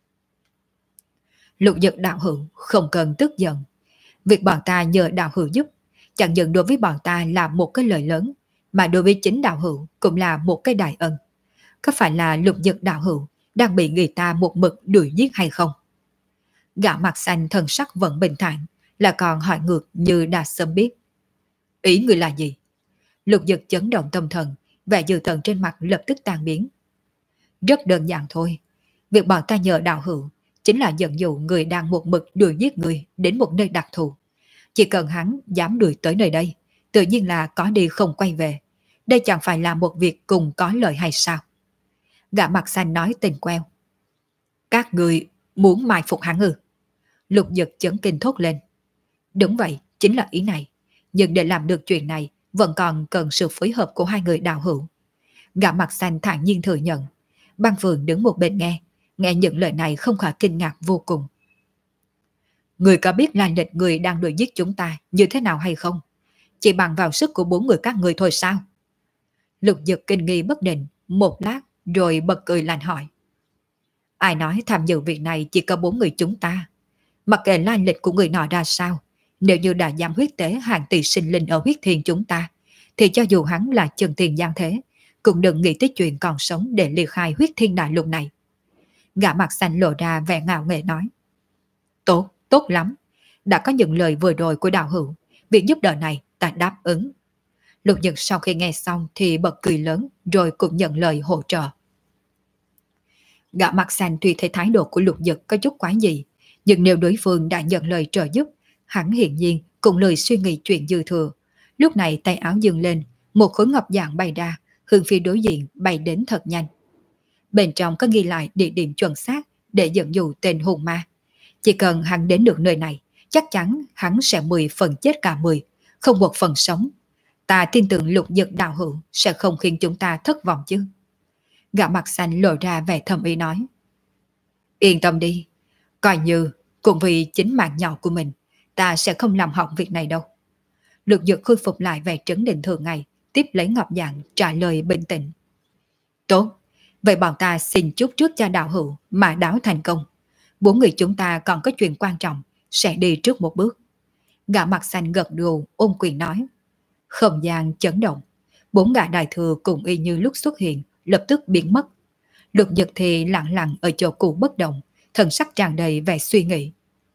Lục Dực đạo hữu không cần tức giận. Việc bọn ta nhờ đạo hữu giúp, chẳng những đối với bọn ta là một cái lời lớn, mà đối với chính đạo hữu cũng là một cái đại ân. Có phải là Lục Dực đạo hữu đang bị người ta một mực đuổi giết hay không? Gã mặt xanh thần sắc vẫn bình thản, là còn hỏi ngược như đã sớm biết. Ý người là gì? Lục Dực chấn động tâm thần, vẻ dữ tợn trên mặt lập tức tan biến. Rất đơn giản thôi. Việc bọn ta nhờ đạo hữu chính là dẫn dụ người đang một mực đuổi giết người đến một nơi đặc thù. Chỉ cần hắn dám đuổi tới nơi đây, tự nhiên là có đi không quay về. Đây chẳng phải là một việc cùng có lợi hay sao? Gã mặt xanh nói tình queo. Các người muốn mai phục hắn ư? Lục Dực chấn kinh thốt lên. Đúng vậy, chính là ý này. Nhưng để làm được chuyện này, vẫn còn cần sự phối hợp của hai người đạo hữu. Gã mặt xanh thản nhiên thừa nhận. Băng Phượng đứng một bên nghe những lời này không khỏi kinh ngạc vô cùng. Người có biết lai lịch người đang đuổi giết chúng ta như thế nào hay không? Chỉ bằng vào sức của 4 người các người thôi sao? Lục Dực kinh nghi bất định, một lát rồi bật cười lạnh hỏi. Ai nói tham dự việc này chỉ có 4 người chúng ta? Mặc kệ lai lịch của người nọ ra sao, nếu như đã dám huyết tế hàng tỷ sinh linh ở huyết thiên chúng ta, thì cho dù hắn là chân tiền giang thế, cũng đừng nghĩ tới chuyện còn sống để liệt khai huyết thiên đại lục này. Gã mặt xanh lộ ra vẻ ngạo nghễ nói. Tốt, tốt lắm. Đã có những lời vừa rồi của đạo hữu, việc giúp đỡ này ta đáp ứng. Lục Dực sau khi nghe xong thì bật cười lớn rồi cũng nhận lời hỗ trợ. Gã mặt xanh tuy thấy thái độ của Lục Dực có chút quái dị, nhưng nếu đối phương đã nhận lời trợ giúp, hắn hiển nhiên cũng lời suy nghĩ chuyện dư thừa. Lúc này tay áo dừng lên, một khối ngọc dạng bay ra, hướng phía đối diện bay đến thật nhanh. Bên trong có ghi lại địa điểm chuẩn xác để dẫn dụ tên hồn ma. Chỉ cần hắn đến được nơi này, chắc chắn hắn sẽ 10 phần chết cả 10, không một phần sống. Ta tin tưởng Lục Dực đạo hữu sẽ không khiến chúng ta thất vọng chứ. Gã mặt xanh lộ ra vẻ thầm ý nói. Yên tâm đi, coi như cũng vì chính mạng nhỏ của mình, ta sẽ không làm hỏng việc này đâu. Lục Dực khôi phục lại vẻ trấn định thường ngày, tiếp lấy ngọc dạng trả lời bình tĩnh. Tốt, vậy bọn ta xin chúc trước cho đạo hữu mà đáo thành công. 4 người chúng ta còn có chuyện quan trọng, sẽ đi trước một bước. Gã mặt xanh gật đầu ôm quyền nói. Không gian chấn động, 4 gã đại thừa cùng y như lúc xuất hiện, lập tức biến mất. Lục Dực thì lặng lặng ở chỗ cũ bất động, thần sắc tràn đầy vẻ suy nghĩ.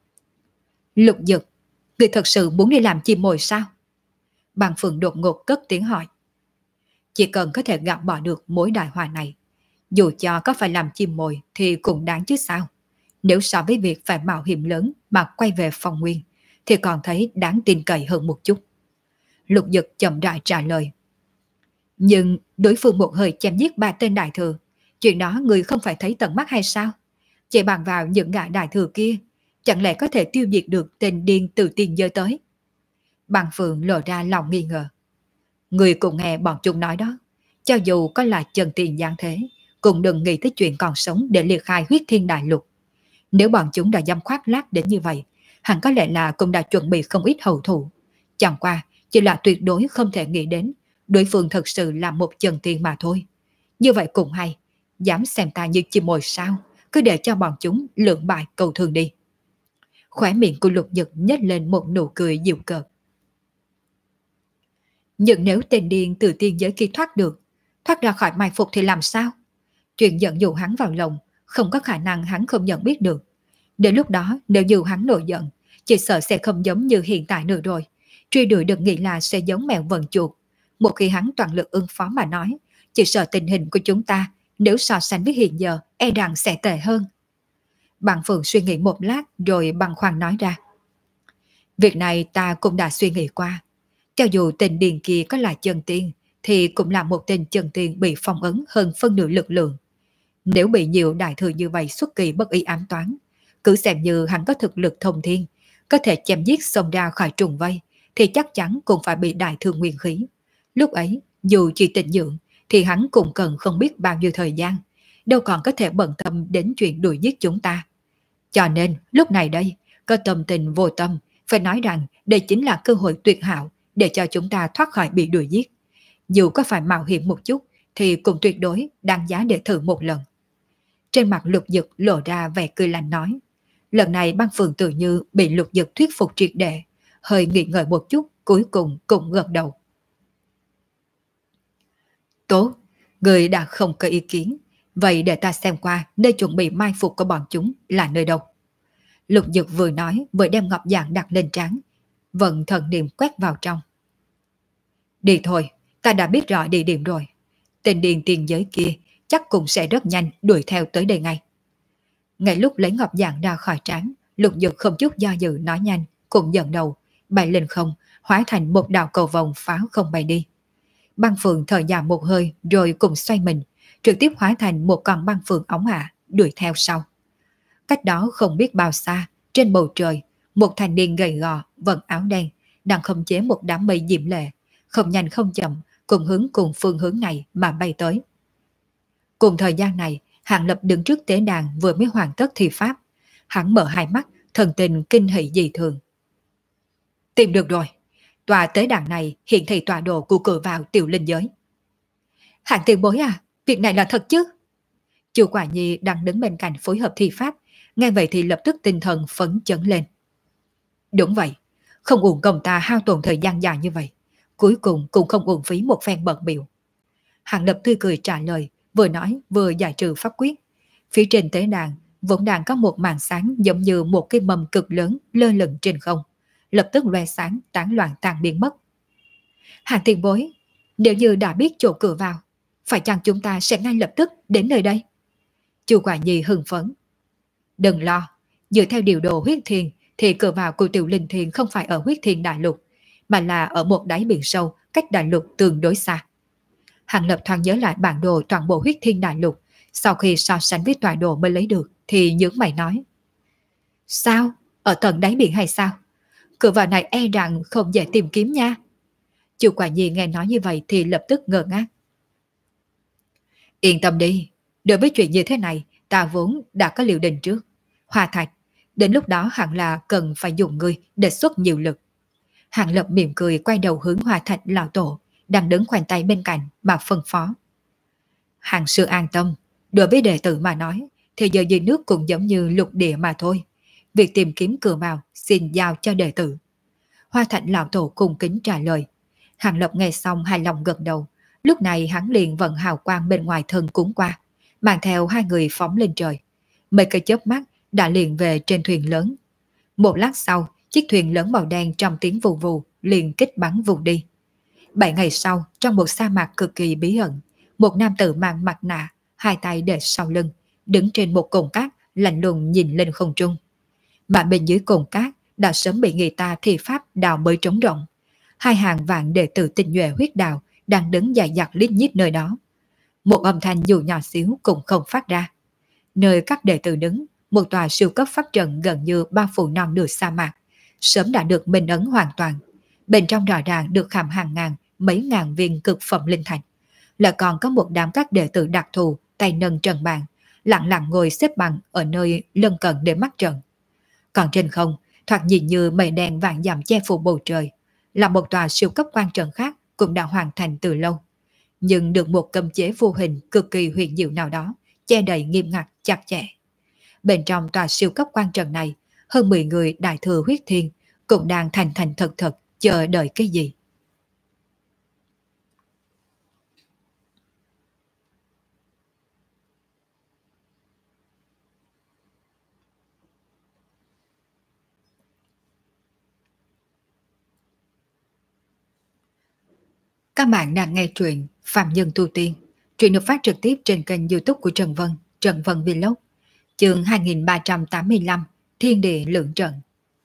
Lục Dực, người thật sự muốn đi làm chim mồi sao? Bàng Phượng đột ngột cất tiếng hỏi. Chỉ cần có thể gạt bỏ được mối đại họa này, dù cho có phải làm chim mồi thì cũng đáng chứ sao. Nếu so với việc phải mạo hiểm lớn mà quay về phòng nguyên, thì còn thấy đáng tin cậy hơn một chút. Lục Dực chậm rãi trả lời. Nhưng đối phương một hơi chém giết 3 tên đại thừa, chuyện đó người không phải thấy tận mắt hay sao? Chỉ bằng vào những gã đại thừa kia, chẳng lẽ có thể tiêu diệt được tên điên từ tiền giới tới? Bàng Phượng lộ ra lòng nghi ngờ. Người cũng nghe bọn chúng nói đó, cho dù có là chân tiền giang thế, cũng đừng nghĩ tới chuyện còn sống để liệt khai huyết thiên đại lục. Nếu bọn chúng đã dám khoác lác đến như vậy, hẳn có lẽ là cũng đã chuẩn bị không ít hậu thủ. Chẳng qua, chỉ là tuyệt đối không thể nghĩ đến đối phương thật sự là một chân tiền mà thôi. Như vậy cũng hay, dám xem ta như chim mồi sao, cứ để cho bọn chúng lưỡng bại cầu thường đi. Khóe miệng của Lục Dực nhếch lên một nụ cười dịu cợt. Nhưng nếu tên điên từ tiên giới kia thoát ra khỏi mai phục thì làm sao? Chuyện dẫn dụ hắn vào lòng, không có khả năng hắn không nhận biết được. Đến lúc đó, nếu như hắn nổi giận, chỉ sợ sẽ không giống như hiện tại nữa rồi. Truy đuổi được nghĩ là sẽ giống mèo vần chuột. Một khi hắn toàn lực ứng phó mà nói, chỉ sợ tình hình của chúng ta, nếu so sánh với hiện giờ, e rằng sẽ tệ hơn. Bằng Phượng suy nghĩ một lát rồi băn khoăn nói ra. Việc này ta cũng đã suy nghĩ qua. Cho dù tên điền kia có là chân tiên, thì cũng là một tên chân tiên bị phong ấn hơn phân nửa lực lượng. Nếu bị nhiều đại thừa như vậy xuất kỳ bất ý ám toán, cứ xem như hắn có thực lực thông thiên, có thể chém giết xông ra khỏi trùng vây, thì chắc chắn cũng phải bị đại thương nguyên khí. Lúc ấy, dù chỉ tình dưỡng, thì hắn cũng cần không biết bao nhiêu thời gian, đâu còn có thể bận tâm đến chuyện đuổi giết chúng ta. Cho nên, lúc này đây, có tâm tình vô tâm, phải nói rằng đây chính là cơ hội tuyệt hảo để cho chúng ta thoát khỏi bị đuổi giết. Dù có phải mạo hiểm một chút, thì cũng tuyệt đối đáng giá để thử một lần. Trên mặt Lục Dực lộ ra vẻ cười lạnh nói. Lần này Băng Phượng tự như bị Lục Dực thuyết phục triệt để, hơi nghĩ ngợi một chút, cuối cùng cũng gật đầu. Tốt, người đã không có ý kiến, vậy để ta xem qua nơi chuẩn bị mai phục của bọn chúng là nơi đâu. Lục Dực vừa nói vừa đem ngọc dạng đặt lên trán, vận thần niệm quét vào trong. Đi thôi, ta đã biết rõ địa điểm rồi. Tên điền tiền giới kia chắc cũng sẽ rất nhanh đuổi theo tới đây ngay. Ngay lúc lấy ngọc dạng ra khỏi trán, Lục Dực không chút do dự nói nhanh, cũng dần đầu, bay lên không, hóa thành một đạo cầu vòng phá không bay đi. Băng Phượng thở dài một hơi rồi cùng xoay mình, trực tiếp hóa thành một con băng phượng ống hạ, đuổi theo sau. Cách đó không biết bao xa, trên bầu trời, một thanh niên gầy gò, vận áo đen, đang khống chế một đám mây diễm lệ, không nhanh không chậm, cùng phương hướng này mà bay tới. Cùng thời gian này, Hàng Lập đứng trước tế đàn vừa mới hoàn tất thi pháp. Hắn mở hai mắt, thần tình kinh hỉ dị thường. Tìm được rồi, tòa tế đàn này hiện thị tọa độ của cửa vào tiểu linh giới. Hạng tiền bối à, việc này là thật chứ? Chu Quả Nhi đang đứng bên cạnh phối hợp thi pháp, nghe vậy thì lập tức tinh thần phấn chấn lên. Đúng vậy, không uổng công ta hao tổn thời gian dài như vậy, cuối cùng cũng không uổng phí một phen bận biểu. Hàng Lập tươi cười trả lời, vừa nói vừa giải trừ pháp quyết. Phía trên tế đàn vốn đang có một màn sáng giống như một cái mầm cực lớn lơ lửng trên không, lập tức loe sáng tán loạn tan biến mất. Hàng tiền bối, nếu như đã biết chỗ cửa vào, phải chăng chúng ta sẽ ngay lập tức đến nơi đây? Chu Quả Nhi hưng phấn. Đừng lo, dựa theo điều đồ huyết thiên thì cửa vào của tiểu linh thiên không phải ở huyết thiên đại lục, mà là ở một đáy biển sâu cách đại lục tương đối xa. Hàng Lập thoáng nhớ lại bản đồ toàn bộ huyết thiên đại lục, sau khi so sánh với tọa độ mới lấy được thì nhướng mày nói. Sao? Ở tận đáy biển hay sao? Cửa vào này e rằng không dễ tìm kiếm nha. Chu Quả Nhi nghe nói như vậy thì lập tức ngơ ngác. Yên tâm đi, đối với chuyện như thế này ta vốn đã có liệu định trước. Hoa Thạch, đến lúc đó hẳn là cần phải dùng ngươi để xuất nhiều lực. Hàng Lập mỉm cười quay đầu hướng Hoa Thạch lão tổ đang đứng khoanh tay bên cạnh mà phân phó. Hàng sư an tâm, đối với đệ tử mà nói, thì giờ dưới nước cũng giống như lục địa mà thôi. Việc tìm kiếm cửa vào xin giao cho đệ tử. Hoa Thạch lão tổ cung kính trả lời. Hàng Lập nghe xong hài lòng gật đầu. Lúc này hắn liền vận hào quang bên ngoài thân cúng qua, mang theo hai người phóng lên trời. Mấy cái chớp mắt đã liền về trên thuyền lớn. Một lát sau, chiếc thuyền lớn màu đen trong tiếng vù vù liền kích bắn vù đi. 7 ngày sau, trong một sa mạc cực kỳ bí ẩn, một nam tử mang mặt nạ, hai tay để sau lưng, đứng trên một cồn cát lạnh lùng nhìn lên không trung. Mà bên dưới cồn cát đã sớm bị người ta thi pháp đào bới trống rộng. Hai hàng vạn đệ tử tinh nhuệ huyết đạo đang đứng dày dặt lít nhít nơi đó. Một âm thanh dù nhỏ xíu cũng không phát ra. Nơi các đệ tử đứng, một tòa siêu cấp pháp trận gần như bao phủ non nửa sa mạc, sớm đã được minh ấn hoàn toàn. Bên trong rõ ràng được khảm hàng ngàn, mấy ngàn viên cực phẩm linh thạch. Lại còn có một đám các đệ tử đặc thù tay nâng trần bàn, lặng lặng ngồi xếp bằng ở nơi lân cận để mắt trận. Còn trên không, thoạt nhìn như mây đen vạn dặm che phủ bầu trời, là một tòa siêu cấp quan trận khác cũng đã hoàn thành từ lâu, nhưng được một cấm chế vô hình cực kỳ huyền diệu nào đó che đầy nghiêm ngặt chặt chẽ. Bên trong tòa siêu cấp quan trận này, hơn 10 người đại thừa huyết thiên cũng đang thành thành thật thật chờ đợi cái gì. Các bạn đang nghe truyện Phạm Nhân Tu Tiên. Truyện được phát trực tiếp trên kênh YouTube của Trần Vân, Trần Vân Vlog. Chương 2385, Thiên địa lượng trận.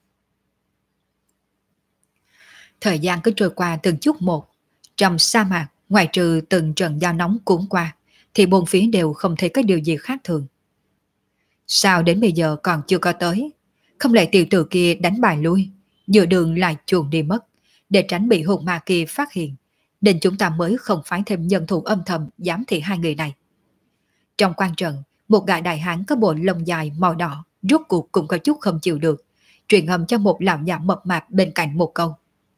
Thời gian cứ trôi qua từng chút một. Trong sa mạc, ngoài trừ từng trận gió nóng cuốn qua, thì bốn phía đều không thấy có điều gì khác thường. Sao đến bây giờ còn chưa có tới? Không lẽ tiểu tử kia đánh bài lui, giữa đường lại chuồn đi mất, để tránh bị hồn ma kia phát hiện, nên chúng ta mới không phái thêm nhân thủ âm thầm giám thị hai người này. Trong quan trận, một gã đại hán có bộ lông dài màu đỏ, rốt cuộc cũng có chút không chịu được, truyền âm cho một lão già mập mạp bên cạnh một câu.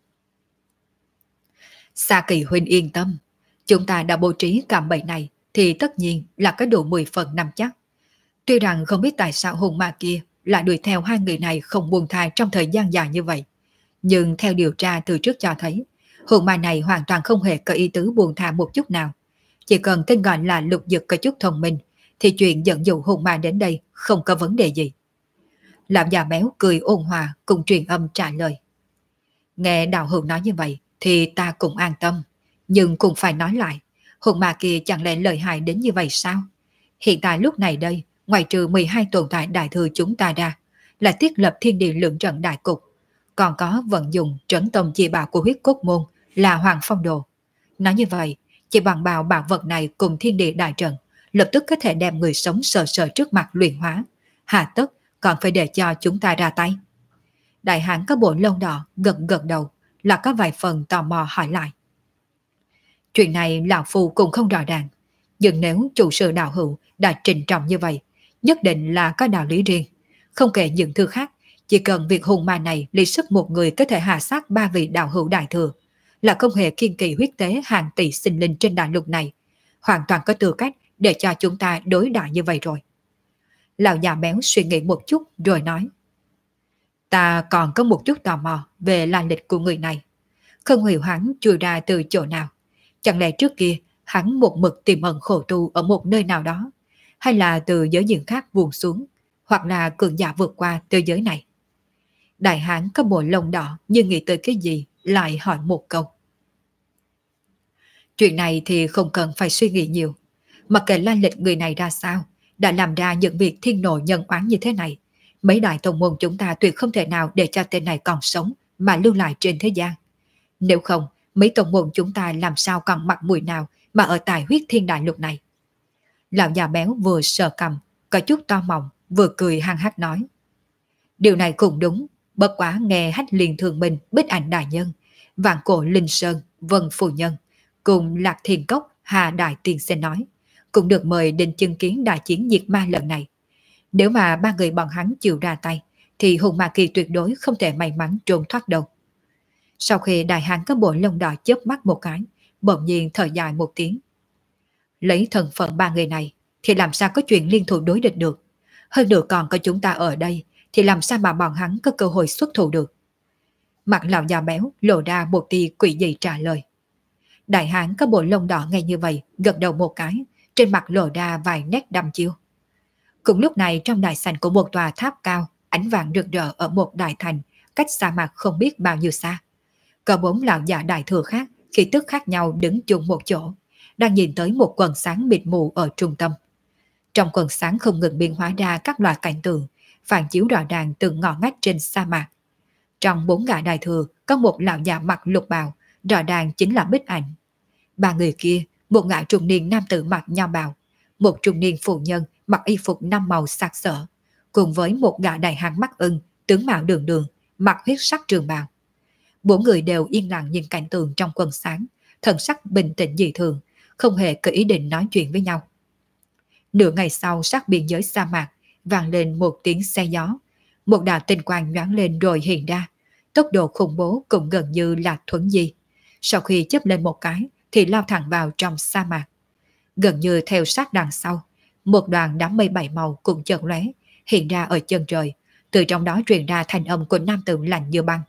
Sa Kỳ huynh yên tâm, chúng ta đã bố trí cạm bẫy này thì tất nhiên là có đủ 10 phần nắm chắc. Tuy rằng không biết tại sao hồn ma kia lại đuổi theo hai người này không buông tha trong thời gian dài như vậy, nhưng theo điều tra từ trước cho thấy, hồn ma này hoàn toàn không hề có ý tứ buông tha một chút nào. Chỉ cần tên gọi là Lục Dực có chút thông minh, thì chuyện dẫn dụ hồn ma đến đây không có vấn đề gì. Lão già béo cười ôn hòa cùng truyền âm trả lời. Nghe đạo hữu nói như vậy thì ta cũng an tâm, nhưng cũng phải nói lại, hồn ma kia chẳng lẽ lợi hại đến như vậy sao? Hiện tại lúc này đây, ngoài trừ 12 tồn tại đại thừa chúng ta ra, là thiết lập thiên địa lượng trận đại cục, còn có vận dụng trấn tông chi bảo của huyết cốt môn là Hoàng Phong Đồ. Nói như vậy, chỉ bằng bảo bảo vật này cùng thiên địa đại trận, lập tức có thể đem người sống sờ sờ trước mặt luyện hóa, hà tất còn phải để cho chúng ta ra tay. Đại hán có bộ lông đỏ gật gật đầu, là có vài phần tò mò hỏi lại. Chuyện này lão phu cũng không rõ ràng, nhưng nếu chủ sự đạo hữu đã trình trọng như vậy, nhất định là có đạo lý riêng. Không kể những thứ khác, chỉ cần việc hùng ma này lấy sức một người có thể hạ sát 3 vị đạo hữu đại thừa, là không hề kiên kỳ huyết tế hàng tỷ sinh linh trên đại lục này, hoàn toàn có tư cách để cho chúng ta đối đãi như vậy rồi. Lão già béo suy nghĩ một chút rồi nói. Ta còn có một chút tò mò về lai lịch của người này. Không hiểu hắn chui ra từ chỗ nào. Chẳng lẽ trước kia hắn một mực tìm ẩn khổ tu ở một nơi nào đó, hay là từ giới diện khác vuông xuống, hoặc là cường giả vượt qua từ giới này. Đại hán có bộ lông đỏ như nghĩ tới cái gì lại hỏi một câu. Chuyện này thì không cần phải suy nghĩ nhiều. Mặc kệ lai lịch người này ra sao, đã làm ra những việc thiên nộ nhân oán như thế này, mấy đại tông môn chúng ta tuyệt không thể nào để cho tên này còn sống mà lưu lại trên thế gian. Nếu không, mấy tông môn chúng ta làm sao còn mặt mũi nào mà ở tại huyết thiên đại lục này. Lão già béo vừa sờ cằm, có chút to mọng, vừa cười hăng hắc nói. Điều này cũng đúng, bất quá nghe Hách Liên Thường Minh, Bích Ảnh Đại Nhân, Vạn Cổ Linh Sơn, Vân Phu Nhân, cùng Lạc Thiên Cốc, Hà Đại Tiên sẽ nói, cũng được mời đến chứng kiến đại chiến diệt ma lần này. Nếu mà ba người bọn hắn chịu ra tay, thì hùng ma kỳ tuyệt đối không thể may mắn trốn thoát đâu. Sau khi đại hán có bộ lông đỏ chớp mắt một cái, bỗng nhiên thở dài một tiếng. Lấy thân phận ba người này, thì làm sao có chuyện liên thủ đối địch được. Hơn nữa còn có chúng ta ở đây, thì làm sao mà bọn hắn có cơ hội xuất thủ được. Mặt lão già béo lộ ra một tia quỷ dị trả lời. Đại hán có bộ lông đỏ ngay như vậy, gật đầu một cái, trên mặt lộ ra vài nét đăm chiêu. Cùng lúc này trong đại sảnh của một tòa tháp cao, ánh vàng rực rỡ ở một đại thành, cách sa mạc không biết bao nhiêu xa. Có 4 lão già đại thừa khác, khí tức khác nhau đứng chung một chỗ, đang nhìn tới một quần sáng mịt mù ở trung tâm. Trong quần sáng không ngừng biến hóa ra các loại cảnh tượng, phản chiếu rõ ràng từng ngõ ngách trên sa mạc. Trong 4 gã đại thừa có một lão già mặc lục bào, rõ ràng chính là Bích Ảnh. 3 người kia, một gã trung niên nam tử mặc nho bào, một trung niên phụ nhân mặc y phục 5 màu sặc sỡ, cùng với một gã đại hán mắt ưng, tướng mạo đường đường, mặc huyết sắc trường bào. 4 người đều yên lặng nhìn cảnh tượng trong quần sáng, thần sắc bình tĩnh dị thường, không hề có ý định nói chuyện với nhau. Nửa ngày sau, sát biên giới sa mạc vang lên một tiếng xe gió, một đạo tinh quang nhoáng lên rồi hiện ra, tốc độ khủng bố cũng gần như là thuấn di. Sau khi chớp lên một cái thì lao thẳng vào trong sa mạc. Gần như theo sát đằng sau, một đoàn đám mây 7 màu cũng chợt lóe hiện ra ở chân trời, từ trong đó truyền ra thanh âm của nam tử lạnh như băng.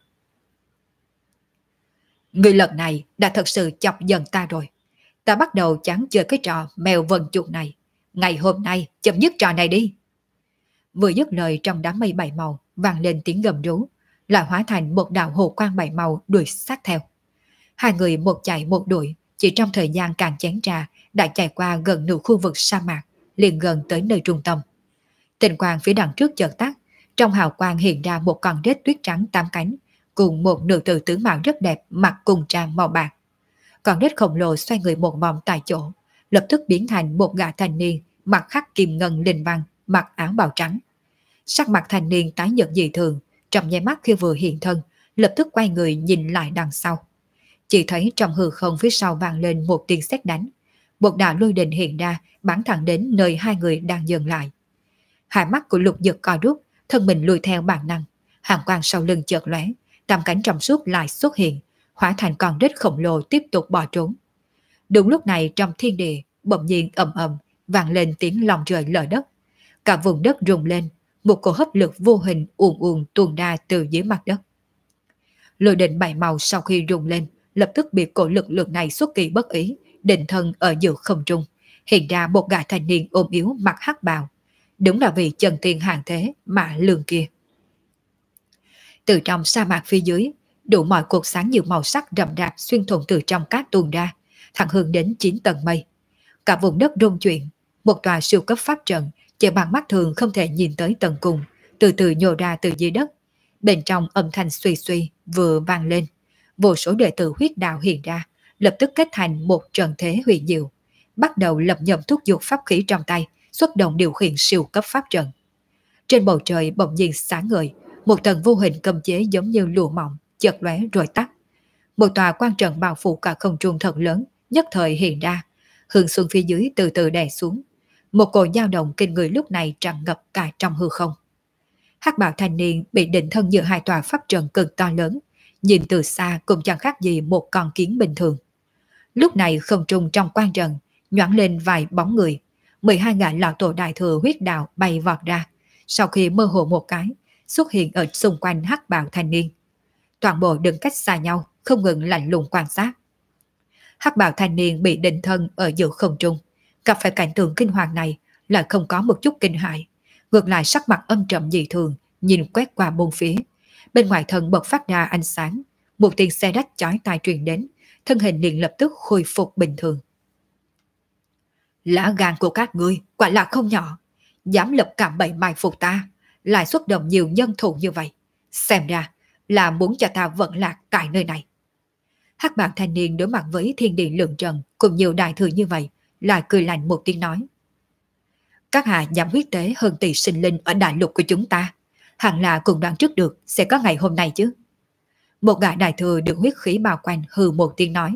Người lần này đã thật sự chọc giận ta rồi. Ta bắt đầu chán chơi cái trò mèo vần chuột này. Ngày hôm nay chấm dứt trò này đi. Vừa dứt lời, trong đám mây 7 màu vang lên tiếng gầm rú, lại hóa thành một đạo hồ quang 7 màu đuổi sát theo. Hai người một chạy một đuổi, chỉ trong thời gian càng chén trà đã chạy qua gần nửa khu vực sa mạc, liền gần tới nơi trung tâm. Tình quang phía đằng trước chợt tắt, trong hào quang hiện ra một con rết tuyết trắng 8 cánh, cùng một nữ tử tướng mạo rất đẹp mặc cùng trang màu bạc. Con rết khổng lồ xoay người một vòng tại chỗ, lập tức biến thành một gã thanh niên mặc khắc kim ngân linh văn, mặc áo bào trắng. Sắc mặt thanh niên tái nhợt dị thường, trong nháy mắt khi vừa hiện thân, lập tức quay người nhìn lại đằng sau. Chỉ thấy trong hư không phía sau vang lên một tiếng sét đánh, một đạo lôi đình hiện ra, bắn thẳng đến nơi hai người đang dừng lại. Hai mắt của Lục Dực co rút, thân mình lùi theo bản năng, hàn quang sau lưng chợt lóe, tam cánh trong suốt lại xuất hiện, hóa thành con rết khổng lồ tiếp tục bỏ trốn. Đúng lúc này trong thiên địa bỗng nhiên ầm ầm vang lên tiếng lòng trời lở đất, cả vùng đất rung lên, một cổ hấp lực vô hình ùn ùn tuôn ra từ dưới mặt đất. Lôi đình bảy màu sau khi rung lên, lập tức bị cổ lực lượng này xuất kỳ bất ý, định thân ở giữa không trung, hiện ra một gã thanh niên ôm yếu mặc hắc bào, đúng là vị chân tiên hàng thế Mã Lương kia. Từ trong sa mạc phía dưới, đủ mọi cột sáng nhiều màu sắc rậm rạp xuyên thủng từ trong cát tuôn ra, thẳng hướng đến 9 tầng mây. Cả vùng đất rung chuyển, một tòa siêu cấp pháp trận chỉ bằng mắt thường không thể nhìn tới tầng cùng, từ từ nhô ra từ dưới đất. Bên trong âm thanh suy suy vừa vang lên, vô số đệ tử huyết đạo hiện ra, lập tức kết thành một trận thế huyền diệu, bắt đầu lập nhậm thúc giục pháp khí trong tay, xuất động điều khiển siêu cấp pháp trận. Trên bầu trời bỗng nhiên sáng ngời, một tầng vô hình cấm chế giống như lụa mỏng chợt lóe rồi tắt. Một tòa quan trận bao phủ cả không trung thật lớn nhất thời hiện ra, hướng xuống phía dưới từ từ đè xuống. Một cỗ dao động kinh người lúc này tràn ngập cả trong hư không. Hắc bào thanh niên bị định thân giữa hai tòa pháp trận cực to lớn, nhìn từ xa cũng chẳng khác gì một con kiến bình thường. Lúc này không trung trong quan trận nhoáng lên vài bóng người, 12 gã lão tổ đại thừa huyết đạo bay vọt ra, sau khi mơ hồ một cái xuất hiện ở xung quanh hắc bào thanh niên. Toàn bộ đứng cách xa nhau, không ngừng lạnh lùng quan sát. Hắc bào thanh niên bị định thân ở giữa không trung, gặp phải cảnh tượng kinh hoàng này lại không có một chút kinh hãi, ngược lại sắc mặt âm trầm dị thường, nhìn quét qua bốn phía. Bên ngoài thân bật phát ra ánh sáng, một tiếng xe rách chói tai truyền đến, thân hình liền lập tức khôi phục bình thường. Lá gan của các ngươi quả là không nhỏ, dám lập cạm bẫy mai phục ta, lại xuất động nhiều nhân thủ như vậy, xem ra là muốn cho ta vận lạc tại nơi này. Hắc bào thanh niên đối mặt với thiên địa lượng trần cùng nhiều đại thừa như vậy, lại cười lạnh một tiếng nói: các hạ dám huyết tế hơn tỷ sinh linh ở đại lục của chúng ta, hẳn là cũng đoán trước được sẽ có ngày hôm nay chứ. Một gã đại thừa được huyết khí bao quanh hừ một tiếng nói: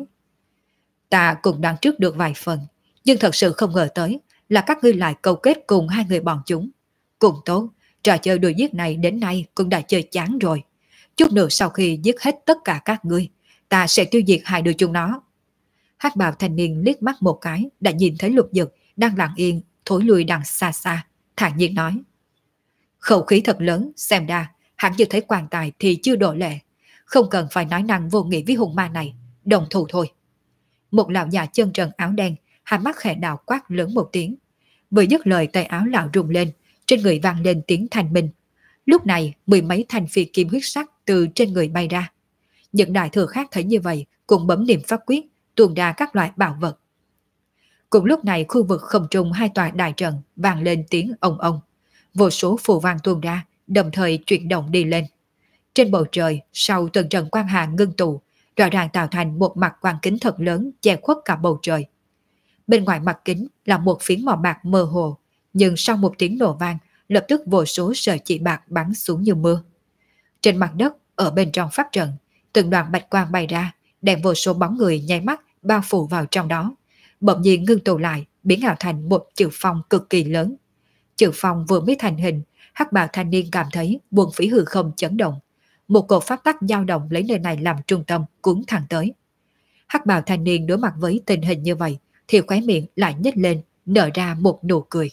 ta cũng đoán trước được vài phần, nhưng thật sự không ngờ tới là các ngươi lại câu kết cùng hai người bọn chúng. Cùng tốt, trò chơi đùa giết này đến nay cũng đã chơi chán rồi. Chút nữa sau khi giết hết tất cả các ngươi, ta sẽ tiêu diệt hai đứa chúng nó. Hắc bào thanh niên liếc mắt một cái đã nhìn thấy Lục Dực đang lặng yên thối lui đằng xa xa, thản nhiên nói: khẩu khí thật lớn, xem ra hắn chưa thấy quan tài thì chưa đổ lệ, không cần phải nói năng vô nghĩa với hùng ma này, đồng thủ thôi. Một lão già chân trần áo đen, hai mắt khẽ đảo quát lớn một tiếng. Vừa dứt lời tay áo lão rung lên, trên người vang lên tiếng thanh minh. Lúc này 10 mấy thanh phi kim huyết sắc từ trên người bay ra. Những đại thừa khác thấy như vậy cũng bấm niệm pháp quyết, tuôn ra các loại bảo vật. Cùng lúc này khu vực không trung hai tòa đại trận vang lên tiếng ong ong, vô số phù vang tuôn ra, đồng thời chuyển động đi lên. Trên bầu trời sau từng trận quang hà ngưng tụ, rõ ràng tạo thành một mặt quang kính thật lớn che khuất cả bầu trời. Bên ngoài mặt kính là một phiến màu bạc mơ hồ, nhưng sau một tiếng nổ vang, lập tức vô số sợi chỉ bạc bắn xuống như mưa. Trên mặt đất, ở bên trong pháp trận, từng đoạn bạch quang bay ra, đem vô số bóng người nháy mắt bao phủ vào trong đó, bỗng nhiên ngưng tụ lại, biến ảo thành một chữ phong cực kỳ lớn. Chữ phong vừa mới thành hình, hắc bào thanh niên cảm thấy buồn phí hư không chấn động, một cột pháp tắc dao động lấy nơi này làm trung tâm cuốn thẳng tới. Hắc bào thanh niên đối mặt với tình hình như vậy thì khóe miệng lại nhếch lên, nở ra một nụ cười.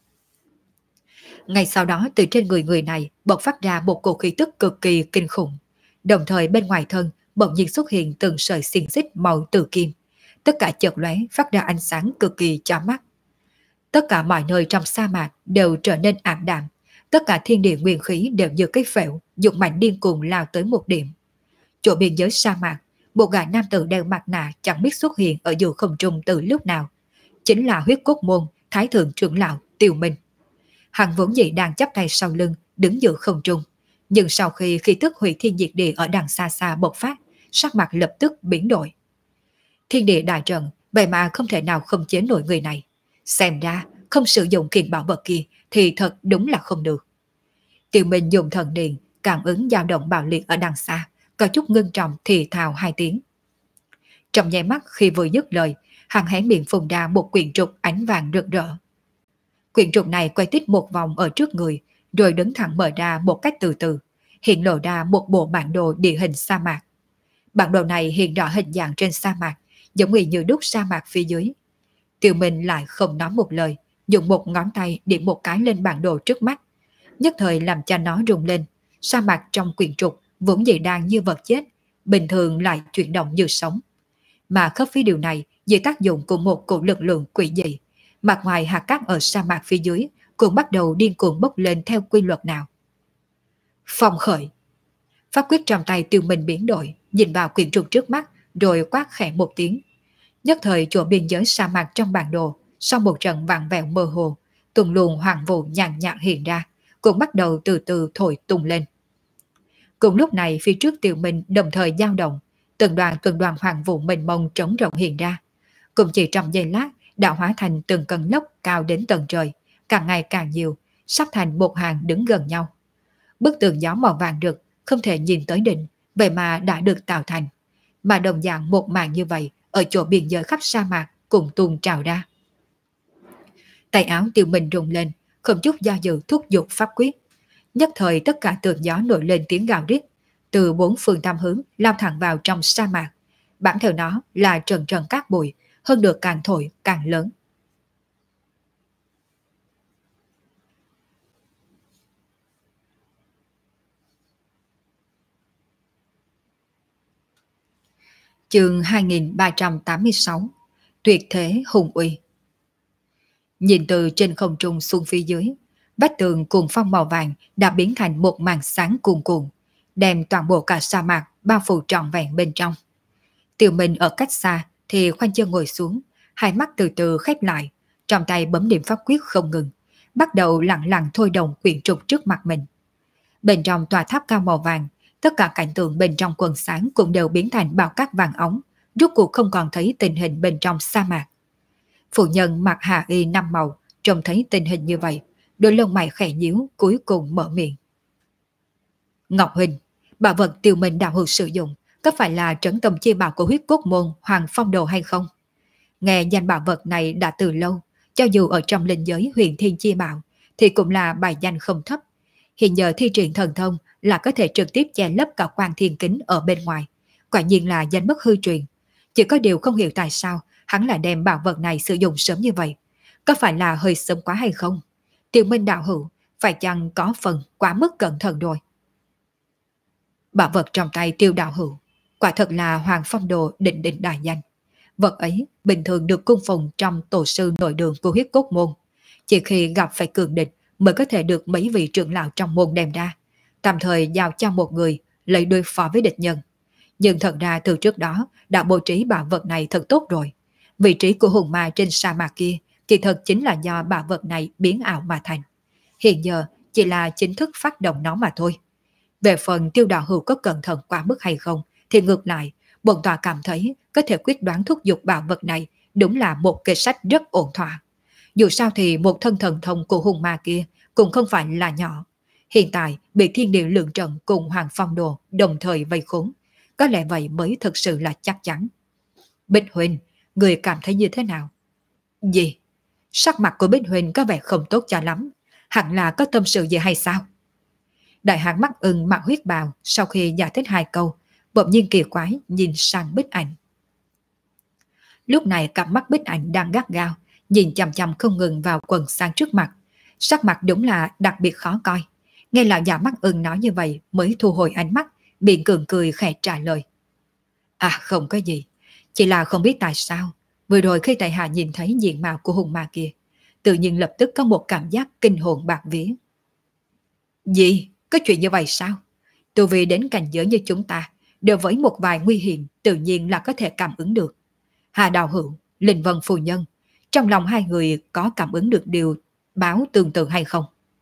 Ngay sau đó từ trên người này bộc phát ra một cổ khí tức cực kỳ kinh khủng, đồng thời bên ngoài thân bỗng nhiên xuất hiện từng sợi xiềng xích màu tử kim, tất cả chợt lóe phát ra ánh sáng cực kỳ chói mắt. Tất cả mọi nơi trong sa mạc đều trở nên ảm đạm, tất cả thiên địa nguyên khí đều như cái phễu dục mạnh điên cuồng lao tới một điểm. Chỗ biên giới sa mạc, một gã nam tử đeo mặt nạ chẳng biết xuất hiện ở giữa không trung từ lúc nào, chính là huyết cốt môn thái thượng trưởng lão Tiêu Minh. Hắn vốn dĩ đang chắp tay sau lưng, đứng giữa không trung. Nhưng sau khi khí tức hủy thiên diệt địa ở đằng xa xa bộc phát, sắc mặt lập tức biến đổi. Thiên địa đại trận, vậy mà không thể nào không chế nổi người này. Xem ra, không sử dụng kiện bảo vật kia thì thật đúng là không được. Tiêu Minh dùng thần điện, cảm ứng dao động bạo liệt ở đằng xa, có chút ngưng trọng thì thào hai tiếng. Trong nháy mắt khi vừa dứt lời, hắn hé miệng phun ra một quyển trục ánh vàng rực rỡ. Quyển trục này quay tít một vòng ở trước người, rồi đứng thẳng mở ra một cách từ từ, hiện lộ ra một bộ bản đồ địa hình sa mạc. Bản đồ này hiện rõ hình dạng trên sa mạc, giống như đúc sa mạc phía dưới. Tiêu Minh lại không nói một lời, dùng một ngón tay điểm một cái lên bản đồ trước mắt, nhất thời làm cho nó rung lên. Sa mạc trong quyển trục vốn dĩ đang như vật chết, bình thường lại chuyển động như sống. Mà khớp phía điều này dưới tác dụng của một cổ lực lượng quỷ dị, mặt ngoài hạt cát ở sa mạc phía dưới cũng bắt đầu điên cuồng bốc lên theo quy luật nào. Phong khởi. Pháp quyết trong tay Tiêu Minh biến đổi, nhìn vào quyển trục trước mắt, rồi quát khẽ một tiếng. Nhất thời chỗ biên giới sa mạc trong bản đồ, sau một trận vặn vẹo mơ hồ, tuần luồng hoàng vụ nhàn nhạt hiện ra, cũng bắt đầu từ từ thổi tung lên. Cùng lúc này phía trước Tiêu Minh đồng thời dao động, từng đoàn hoàng vụ mênh mông trống rộng hiện ra. Cũng chỉ trong giây lát đã hóa thành từng cơn lốc cao đến tận trời, càng ngày càng nhiều, sắp thành một hàng đứng gần nhau. Bức tường gió màu vàng rực không thể nhìn tới đỉnh, vậy mà đã được tạo thành. Mà đồng dạng một màn như vậy ở chỗ biên giới khắp sa mạc cùng tuôn trào ra. Tay áo Tiêu Minh rung lên, không chút do dự thúc giục pháp quyết. Nhất thời tất cả tường gió nổi lên tiếng gào rít, từ bốn phương tám hướng lao thẳng vào trong sa mạc. Bản theo nó là trần trần cát bụi, hơn được càng thổi càng lớn. Chương 2386. Tuyệt thế hùng uy. Nhìn từ trên không trung xuống phía dưới, vách tường cuồng phong màu vàng đã biến thành một màn sáng cuồn cuộn, đem toàn bộ cả sa mạc bao phủ trọn vẹn bên trong. Tiêu Minh ở cách xa thì khoanh chân ngồi xuống, hai mắt từ từ khép lại, trong tay bấm điểm pháp quyết không ngừng, bắt đầu lặng lặng thôi động quyển trục trước mặt mình. Bên trong tòa tháp cao màu vàng, tất cả cảnh tượng bên trong quần sáng cũng đều biến thành bao cát vàng óng, rốt cuộc không còn thấy tình hình bên trong sa mạc. Phụ nhân mặc hà y năm màu, trông thấy tình hình như vậy, đôi lông mày khẽ nhíu, cuối cùng mở miệng. Ngọc Huỳnh, bảo vật Tiêu Minh đạo hữu sử dụng, có phải là trấn tâm chi bảo của huyết cốt môn Hoàng Phong Đồ hay không? Nghe danh bảo vật này đã từ lâu, cho dù ở trong linh giới huyền thiên chi bảo, thì cũng là bài danh không thấp. Hiện giờ thi triển thần thông là có thể trực tiếp che lấp cả quan thiên kính ở bên ngoài. Quả nhiên là danh bất hư truyền. Chỉ có điều không hiểu tại sao hắn lại đem bảo vật này sử dụng sớm như vậy. Có phải là hơi sớm quá hay không? Tiêu Minh đạo hữu, phải chăng có phần quá mức cẩn thận rồi? Bảo vật trong tay Tiêu đạo hữu, quả thật là Hoàng Phong Đồ định định đại danh. Vật ấy bình thường được cung phụng trong tổ sư nội đường của huyết cốt môn. Chỉ khi gặp phải cường địch mới có thể được mấy vị trưởng lão trong môn đem ra, tạm thời giao cho một người lấy đối phó với địch nhân. Nhưng thật ra từ trước đó đã bố trí bảo vật này thật tốt rồi. Vị trí của hùng ma trên sa mạc kia kỳ thật chính là do bảo vật này biến ảo mà thành. Hiện giờ chỉ là chính thức phát động nó mà thôi. Về phần Tiêu đạo hữu có cẩn thận quá mức hay không thì ngược lại, bổn tọa cảm thấy có thể quyết đoán thúc giục bảo vật này đúng là một kế sách rất ổn thỏa. Dù sao thì một thân thần thông của hùng ma kia cũng không phải là nhỏ. Hiện tại bị thiên địa lượng trận cùng Hoàng Phong Đồ đồng thời vây khốn, có lẽ vậy mới thực sự là chắc chắn. Bích Huỳnh, người cảm thấy như thế nào? Gì? Sắc mặt của Bích Huỳnh có vẻ không tốt cho lắm. Hẳn là có tâm sự gì hay sao? Đại hán mắt ưng mặc huyết bào sau khi giải thích hai câu, bỗng nhiên kỳ quái nhìn sang Bích Ảnh. Lúc này cặp mắt Bích Ảnh đang gắt gao, nhìn chằm chằm không ngừng vào quần sang trước mặt. Sắc mặt đúng là đặc biệt khó coi. Nghe lão già mắt ưng nói như vậy mới thu hồi ánh mắt, miệng cường cười khẽ trả lời. À không có gì, chỉ là không biết tại sao vừa rồi khi tại hạ nhìn thấy diện mạo của hùng ma kia, tự nhiên lập tức có một cảm giác kinh hồn bạt vía. Gì? Có chuyện như vậy sao? Tu vi đến cảnh giới như chúng ta, đều với một vài nguy hiểm tự nhiên là có thể cảm ứng được. Hà Đạo Hữu, Linh Vân Phu Nhân, trong lòng hai người có cảm ứng được điều báo tương tự hay không?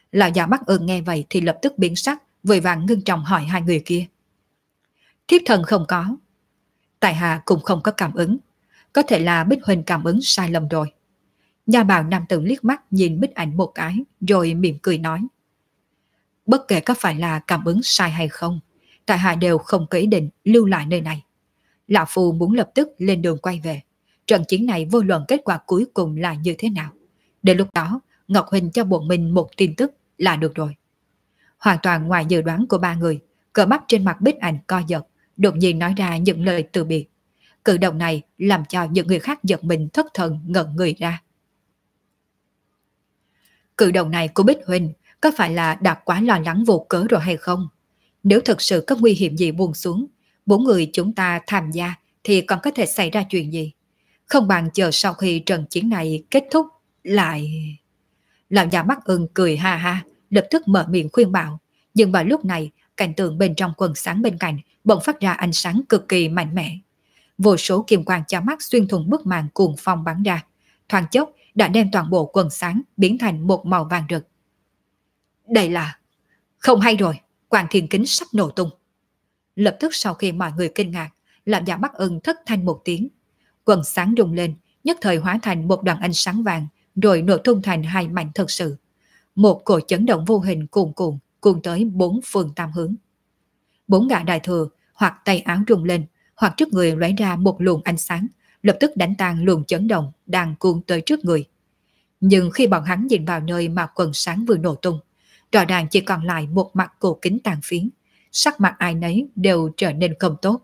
Lão già Bắc Ưng nghe vậy thì lập tức biến sắc, vội vàng ngưng trọng hỏi hai người kia. Thiếp thần không có. Tại hạ cũng không có cảm ứng. Có thể là Bích Huỳnh cảm ứng sai lầm rồi. Nhà bào nam tử liếc mắt nhìn Bích Ảnh một cái, rồi mỉm cười nói. Bất kể có phải là cảm ứng sai hay không, tại hạ đều không có ý định lưu lại nơi này. Lão Phu muốn lập tức lên đường quay về. Trận chiến này vô luận kết quả cuối cùng là như thế nào. Đến lúc đó, Ngọc Huỳnh cho bọn mình một tin tức là được rồi. Hoàn toàn ngoài dự đoán của ba người, cờ bắp trên mặt Bích Ảnh co giật, đột nhiên nói ra những lời từ biệt. Cử động này làm cho những người khác giật mình thất thần ngẩn người ra. Cử động này của Bích Huỳnh có phải là đã quá lo lắng vô cớ rồi hay không? Nếu thực sự có nguy hiểm gì buông xuống, bốn người chúng ta tham gia thì còn có thể xảy ra chuyện gì? Không bằng chờ sau khi trận chiến này kết thúc lại... Lão già Bắc Ưng cười ha ha, lập tức mở miệng khuyên bảo. Nhưng vào lúc này, cảnh tượng bên trong quần sáng bên cạnh bỗng phát ra ánh sáng cực kỳ mạnh mẽ. Vô số kim quang chói mắt xuyên thủng bức màn cuồng phong bắn ra, thoáng chốc đã đem toàn bộ quần sáng biến thành một màu vàng rực. Đây là... Không hay rồi, Quang Thiên Kính sắp nổ tung. Lập tức sau khi mọi người kinh ngạc, làm giả Bắc Ưng thất thanh một tiếng. Quần sáng rung lên, nhất thời hóa thành một đoàn ánh sáng vàng, rồi nổ tung thành hai mảnh thật sự. Một cỗ chấn động vô hình cuồn cuộn cuồn tới bốn phương tam hướng. Bốn gã đại thừa hoặc tay áo rung lên, hoặc trước người lóe ra một luồng ánh sáng, lập tức đánh tan luồng chấn động đang cuồn tới trước người. Nhưng khi bọn hắn nhìn vào nơi mà quần sáng vừa nổ tung, rõ ràng chỉ còn lại một mặt cổ kính tàn phiến, sắc mặt ai nấy đều trở nên không tốt.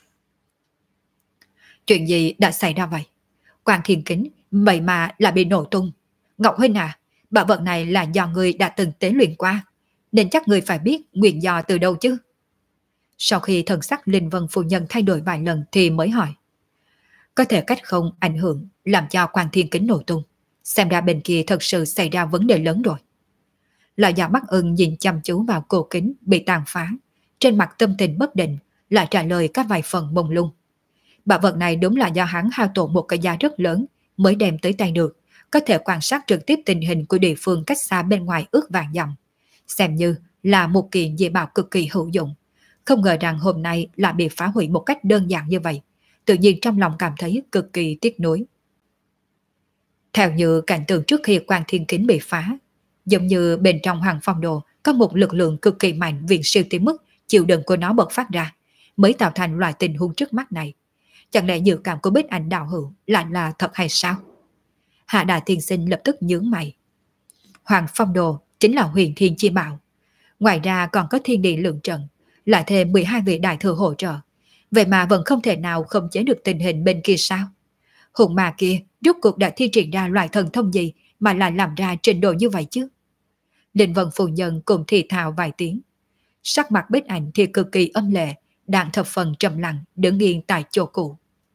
Chuyện gì đã xảy ra vậy? Quang Thiên Kính vậy mà là bị nổ tung. Ngọc Huynh à, bảo vật này là do người đã từng tế luyện qua, nên chắc người phải biết nguyên do từ đâu chứ. Sau khi thần sắc Linh Vân phu nhân thay đổi vài lần thì mới hỏi. Có thể cách không ảnh hưởng làm cho Quang Thiên Kính nổ tung. Xem ra bên kia thật sự xảy ra vấn đề lớn rồi. Lão già Bắc Ưng nhìn chăm chú vào cổ kính bị tàn phá, trên mặt tâm tình bất định, lại trả lời các vài phần mông lung. Bảo vật này đúng là do hắn hao tổn một cái giá rất lớn mới đem tới tay được, có thể quan sát trực tiếp tình hình của địa phương cách xa bên ngoài ước vạn dặm, xem như là một kiện dị bảo cực kỳ hữu dụng. Không ngờ rằng hôm nay lại bị phá hủy một cách đơn giản như vậy, tự nhiên trong lòng cảm thấy cực kỳ tiếc nuối. Theo như cảnh tượng trước khi Quang Thiên Kính bị phá, giống như bên trong Hoàng Phong Đồ có một lực lượng cực kỳ mạnh viễn siêu tới mức chịu đựng của nó bộc phát ra, mới tạo thành loại tình huống trước mắt này. Chẳng lẽ dự cảm của Bích Ảnh đạo hữu lại là thật hay sao? Hạ Đại Tiên Sinh lập tức nhướng mày. Hoàng Phong Đồ chính là huyền thiên chi bảo. Ngoài ra còn có thiên địa lượng trận, lại thêm 12 vị đại thừa hỗ trợ. Vậy mà vẫn không thể nào khống chế được tình hình bên kia sao? Hùng ma kia rốt cuộc đã thi triển ra loại thần thông gì mà lại làm ra trình độ như vậy chứ? Linh Vân phu nhân cùng thì thào vài tiếng. Sắc mặt Bích Ảnh thì cực kỳ âm lệ, đang thập phần trầm lặng đứng yên tại chỗ cũ.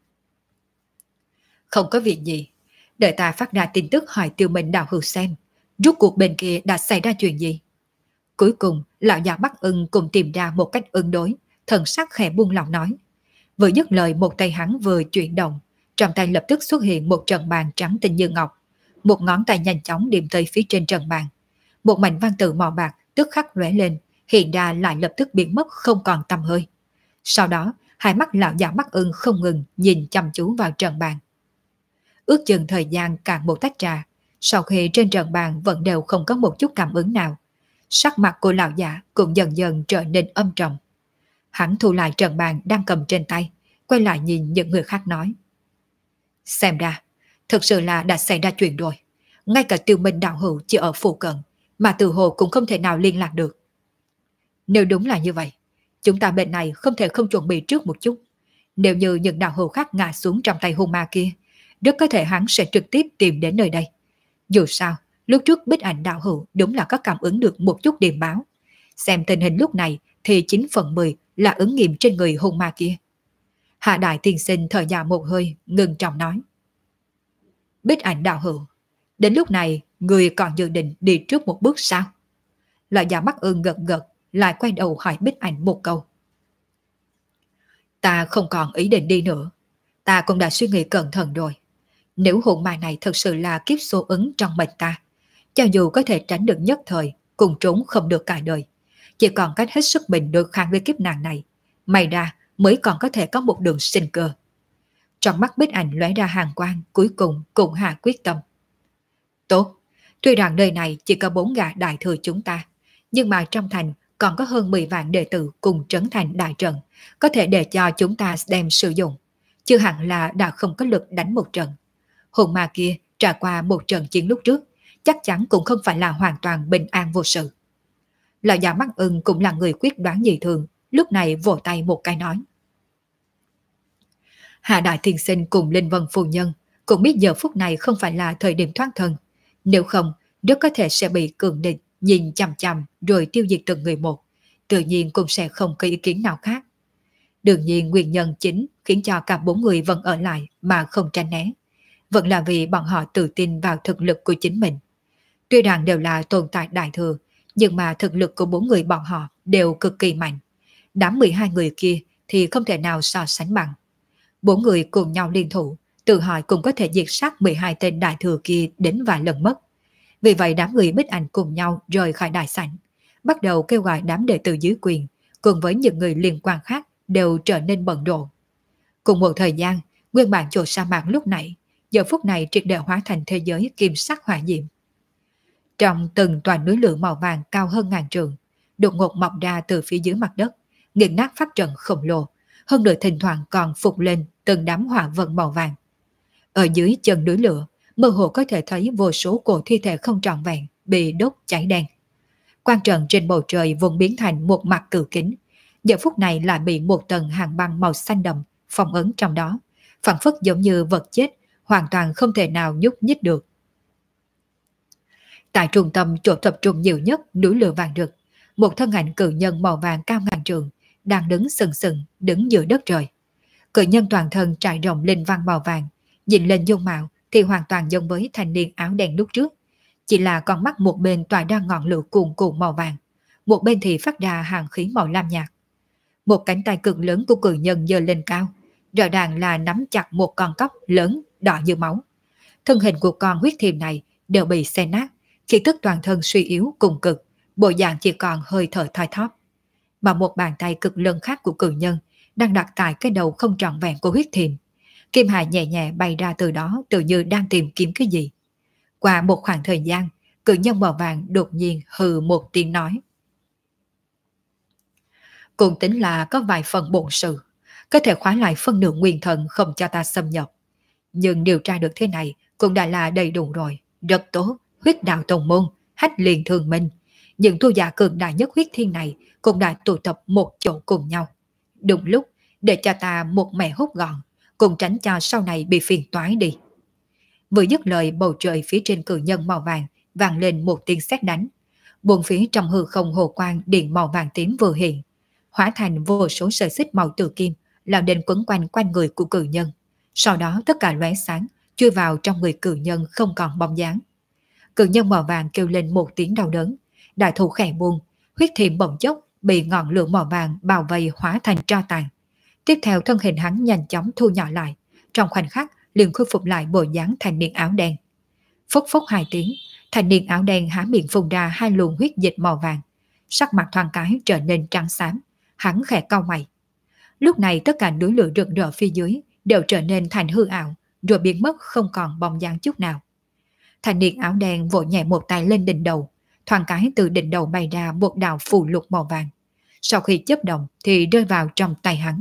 Không có việc gì, đợi ta phát ra tin tức hỏi Tiêu Minh đạo hữu xem, rốt cuộc bên kia đã xảy ra chuyện gì. Cuối cùng, lão già Bắc Ưng cùng tìm ra một cách ứng đối, thần sắc khẽ buông lòng nói. Vừa dứt lời một tay hắn vừa chuyển động, trong tay lập tức xuất hiện một trận bàn trắng tinh như ngọc. Một ngón tay nhanh chóng điểm tới phía trên trận bàn. Một mảnh văn tự màu bạc tức khắc lóe lên, hiện ra lại lập tức biến mất không còn tăm hơi. Sau đó, hai mắt lão già Bắc Ưng không ngừng nhìn chăm chú vào trận bàn. Ước chừng thời gian cạn một tách trà, sau khi trên trận bàn vẫn đều không có một chút cảm ứng nào, sắc mặt của lão già cũng dần dần trở nên âm trầm. Hắn thu lại trận bàn đang cầm trên tay, quay lại nhìn những người khác nói. Xem ra, thực sự là đã xảy ra chuyện rồi. Ngay cả Tiêu Minh đạo hữu chỉ ở phụ cận, mà từ hồ cũng không thể nào liên lạc được. Nếu đúng là như vậy, chúng ta bên này không thể không chuẩn bị trước một chút. Nếu như những đạo hữu khác ngã xuống trong tay hung ma kia, rất có thể hắn sẽ trực tiếp tìm đến nơi đây. Dù sao, lúc trước Bích Ảnh đạo hữu đúng là có cảm ứng được một chút điềm báo. Xem tình hình lúc này thì 9 phần 10 là ứng nghiệm trên người hung ma kia. Hạ Đại Tiên Sinh thở dài một hơi, ngừng trọng nói. Bích Ảnh đạo hữu, đến lúc này người còn dự định đi trước một bước sao? Lão già Bắc Ưng gật gật, lại quay đầu hỏi Bích Ảnh một câu. Ta không còn ý định đi nữa. Ta cũng đã suy nghĩ cẩn thận rồi. Nếu hồn ma này thật sự là kiếp số ứng trong mệnh ta, cho dù có thể tránh được nhất thời, cùng trốn không được cả đời. Chỉ còn cách hết sức mình đối kháng với kiếp nạn này. May ra mới còn có thể có một đường sinh cơ. Trong mắt Bích Ảnh lóe ra hàn quang, cuối cùng cũng hạ quyết tâm. Tốt, tuy rằng nơi này chỉ có 4 gã đại thừa chúng ta, nhưng mà trong thành còn có hơn 10 vạn đệ tử cùng trấn thành đại trận, có thể để cho chúng ta đem sử dụng. Chưa hẳn là đã không có lực đánh một trận. Hồn ma kia trải qua một trận chiến lúc trước, chắc chắn cũng không phải là hoàn toàn bình an vô sự. Lão già mắt ưng cũng là người quyết đoán dị thường, lúc này vỗ tay một cái nói. Hạ Đại Thiên Sinh cùng Linh Vân Phu Nhân cũng biết giờ phút này không phải là thời điểm thoát thân. Nếu không, rất có thể sẽ bị cường địch nhìn chằm chằm rồi tiêu diệt từng người một. Tự nhiên cũng sẽ không có ý kiến nào khác. Đương nhiên nguyên nhân chính khiến cho cả 4 người vẫn ở lại mà không tránh né. Vẫn là vì bọn họ tự tin vào thực lực của chính mình. Tuy rằng đều là tồn tại đại thừa, nhưng mà thực lực của 4 người bọn họ đều cực kỳ mạnh. Đám 12 người kia thì không thể nào so sánh bằng. 4 người cùng nhau liên thủ, tự hỏi cũng có thể diệt sát 12 tên đại thừa kia đến vài lần mất. Vì vậy đám người Bích Ảnh cùng nhau rời khỏi đại sảnh, bắt đầu kêu gọi đám đệ tử dưới quyền, cùng với những người liên quan khác đều trở nên bận rộn. Cùng một thời gian, nguyên bản chỗ sa mạc lúc nãy, giờ phút này triệt để hóa thành thế giới kim sắc hỏa diệm. Trong từng toàn núi lửa màu vàng cao hơn ngàn trượng, đột ngột mọc ra từ phía dưới mặt đất, nghiền nát pháp trận khổng lồ, hơn nữa thỉnh thoảng còn phục lên từng đám hỏa vận màu vàng. Ở dưới chân núi lửa, mơ hồ có thể thấy vô số cổ thi thể không trọn vẹn bị đốt cháy đen. Quang trận trên bầu trời vốn biến thành một mặt cự kính, giờ phút này lại bị một tầng hàng băng màu xanh đậm phong ấn trong đó, phảng phất giống như vật chết, hoàn toàn không thể nào nhúc nhích được. Tại trung tâm chỗ tập trung nhiều nhất núi lửa vàng rực, một thân ảnh cự nhân màu vàng cao ngàn trượng đang đứng sừng sừng đứng giữa đất trời. Cự nhân toàn thân trải rộng linh văn màu vàng, nhìn lên dung mạo thì hoàn toàn giống với thanh niên áo đen lúc trước, chỉ là con mắt một bên tỏa ra ngọn lửa cuồn cuộn màu vàng, một bên thì phát ra hàn khí màu lam nhạt. Một cánh tay cực lớn của cự nhân giơ lên cao, rõ ràng là nắm chặt một con cóc lớn đỏ như máu. Thân hình của con huyết thiềm này đều bị xé nát, khí tức toàn thân suy yếu cùng cực, bộ dạng chỉ còn hơi thở thoi thóp. Mà một bàn tay cực lớn khác của cự nhân đang đặt tại cái đầu không trọn vẹn của huyết thiềm. Kim hà nhẹ nhẹ bay ra từ đó, tự như đang tìm kiếm cái gì. Qua một khoảng thời gian, cự nhân màu vàng đột nhiên hừ một tiếng nói. Cũng tính là có vài phần bổn sự, có thể khóa lại phân nửa nguyên thần không cho ta xâm nhập. Nhưng điều tra được thế này cũng đã là đầy đủ rồi, rất tốt. Huyết đạo tông môn, hách liền thường minh, những tu giả cường đại nhất huyết thiên này cũng đã tụ tập một chỗ cùng nhau. Đúng lúc, để cho ta một mẻ hút gọn, cùng tránh cho sau này bị phiền toái đi. Vừa dứt lời, bầu trời phía trên cự nhân màu vàng vang lên một tiếng sét đánh. Bốn phía trong hư không hồ quang điện màu vàng tím vừa hiện, hóa thành vô số sợi xích màu tử kim lao đến quấn quanh quanh người của cự nhân. Sau đó tất cả lóe sáng, chui vào trong người cự nhân không còn bóng dáng. Cự nhân màu vàng kêu lên một tiếng đau đớn, đại thủ khẽ buông, huyết thiểm bỗng chốc bị ngọn lửa màu vàng bao vây hóa thành tro tàn. Tiếp theo thân hình hắn nhanh chóng thu nhỏ lại, trong khoảnh khắc liền khôi phục lại bộ dáng thanh niên áo đen. Phốc phốc hai tiếng, thanh niên áo đen há miệng phun ra hai luồng huyết dịch màu vàng, sắc mặt thoáng cái trở nên trắng xám, hắn khẽ cau mày. Lúc này tất cả núi lửa rực rỡ phía dưới đều trở nên thành hư ảo, rồi biến mất không còn bóng dáng chút nào. Thanh niên áo đen vỗ nhẹ một tay lên đỉnh đầu, thoáng cái từ đỉnh đầu bay ra một đạo phù lục màu vàng. Sau khi chớp động thì rơi vào trong tay hắn.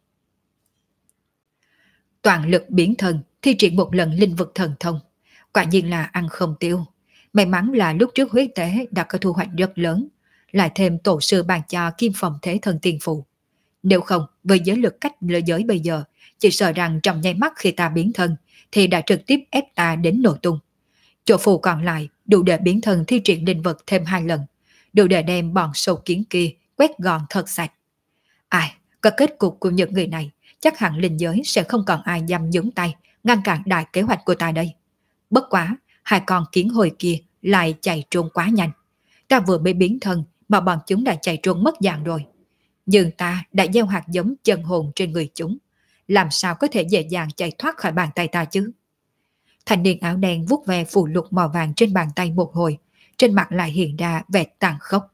Toàn lực biến thân, thi triển một lần linh vực thần thông. Quả nhiên là ăn không tiêu. May mắn là lúc trước huyết tế đã có thu hoạch rất lớn, lại thêm tổ sư bàn cho kim phẩm thế thần tiên phụ. Nếu không, với giới lực cách lỡ giới bây giờ, chỉ sợ rằng trong nháy mắt khi ta biến thân thì đã trực tiếp ép ta đến nổ tung. Chỗ phù còn lại đủ để biến thân thi triển linh vật thêm 2 lần, đủ để đem bọn sâu kiến kia quét gọn thật sạch. Ai, có kết cục của những người này, chắc hẳn linh giới sẽ không còn ai dám nhúng tay ngăn cản đại kế hoạch của ta đây. Bất quá, 2 con kiến hồi kia lại chạy trốn quá nhanh. Ta vừa mới biến thân mà bọn chúng đã chạy trốn mất dạng rồi. Nhưng ta đã gieo hạt giống chân hồn trên người chúng, làm sao có thể dễ dàng chạy thoát khỏi bàn tay ta chứ? Thanh niên áo đen vuốt ve phù lục màu vàng trên bàn tay một hồi, trên mặt lại hiện ra vẻ tàn khốc.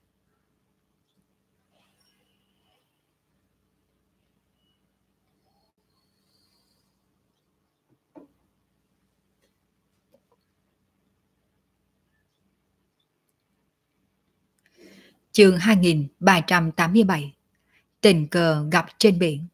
Chương 2387. Tình cờ gặp trên biển.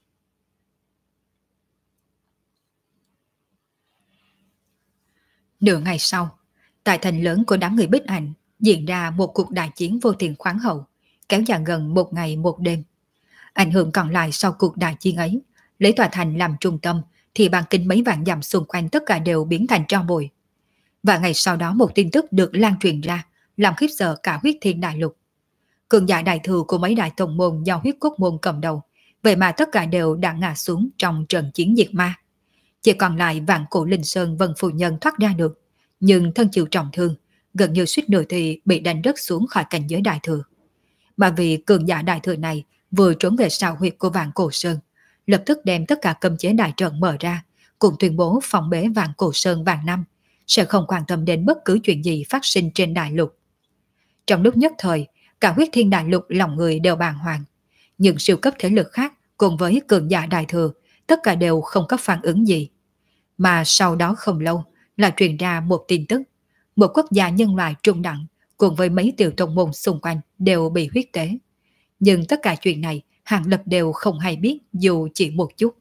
Nửa ngày sau, tại thành lớn của đám người Bích Ảnh diễn ra một cuộc đại chiến vô tiền khoáng hậu, kéo dài gần một ngày một đêm. Ảnh hưởng còn lại sau cuộc đại chiến ấy, lấy tòa thành làm trung tâm thì bán kính mấy vạn dặm xung quanh tất cả đều biến thành tro bụi. Và ngày sau đó một tin tức được lan truyền ra, làm khiếp sợ cả Huyết Thiên Đại Lục. Cường giả đại thừa của mấy đại tông môn do Huyết Cốt môn cầm đầu, vậy mà tất cả đều đã ngã xuống trong trận chiến diệt ma. Chỉ còn lại Vạn Cổ Linh Sơn Vân Phu Nhân thoát ra được, nhưng thân chịu trọng thương, gần như suýt nữa thì bị đánh rớt xuống khỏi cảnh giới đại thừa. Mà vì cường giả đại thừa này vừa trốn về sao huyệt của Vạn Cổ Sơn, lập tức đem tất cả cấm chế đại trận mở ra, cùng tuyên bố phòng bế Vạn Cổ Sơn vạn năm, sẽ không quan tâm đến bất cứ chuyện gì phát sinh trên đại lục. Trong lúc nhất thời, cả Huyết Thiên Đại Lục lòng người đều bàng hoàng. Những siêu cấp thế lực khác cùng với cường giả đại thừa, tất cả đều không có phản ứng gì. Mà sau đó không lâu là truyền ra một tin tức, một quốc gia nhân loại trung đẳng cùng với mấy tiểu tông môn xung quanh đều bị huyết tế. Nhưng tất cả chuyện này Hàng Lập đều không hay biết dù chỉ một chút.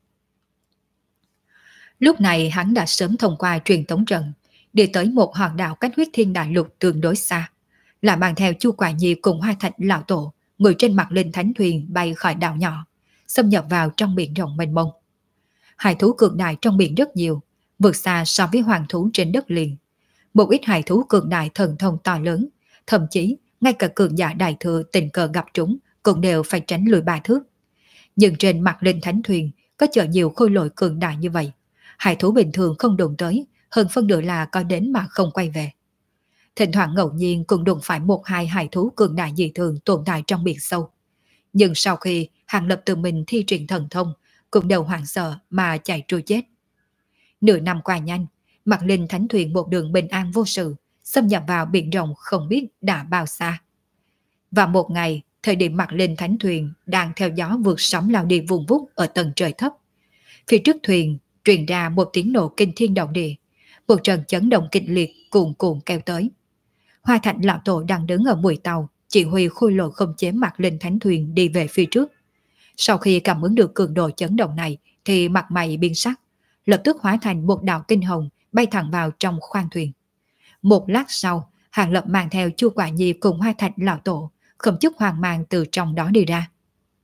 Lúc này hắn đã sớm thông qua truyền tống trận, đi tới một hòn đảo cách Huyết Thiên Đại Lục tương đối xa, là mang theo Chu Quả Nhi cùng Hoa Thạch lão tổ ngồi trên mặt linh thánh thuyền bay khỏi đảo nhỏ, xâm nhập vào trong biển rộng mênh mông. Hải thú cường đại trong biển rất nhiều, vượt xa so với hoàng thú trên đất liền. Một ít hải thú cường đại thần thông to lớn, thậm chí ngay cả cường giả đại thừa tình cờ gặp chúng cũng đều phải tránh lùi 3 thước. Nhưng trên mặt linh thánh thuyền có chở nhiều khôi lỗi cường đại như vậy, hải thú bình thường không đụng tới, hơn phân nửa là có đến mà không quay về. Thỉnh thoảng ngẫu nhiên cũng đụng phải một hai hải thú cường đại dị thường tồn tại trong biển sâu. Nhưng sau khi Hàng Lập tự mình thi triển thần thông, cũng đều hoảng sợ mà chạy trôi chết. Nửa năm qua nhanh, mặt linh thánh thuyền một đường bình an vô sự, xâm nhập vào biển rộng không biết đã bao xa. Và một ngày, thời điểm mặt linh thánh thuyền đang theo gió vượt sóng lao đi vùng vút ở tầng trời thấp. Phía trước thuyền truyền ra một tiếng nổ kinh thiên động địa, một trận chấn động kịch liệt cuồn cuộn kéo tới. Hoa Thạch lão tổ đang đứng ở mũi tàu, chỉ huy khôi lỗi không chế mặt linh thánh thuyền đi về phía trước. Sau khi cảm ứng được cường độ chấn động này thì mặt mày biến sắc, lập tức hóa thành một đạo kinh hồng bay thẳng vào trong khoang thuyền. Một lát sau, Hàng Lập mang theo Chu Quả Nhi cùng Hoa Thạch lão tổ không chút hoang mang từ trong đó đi ra.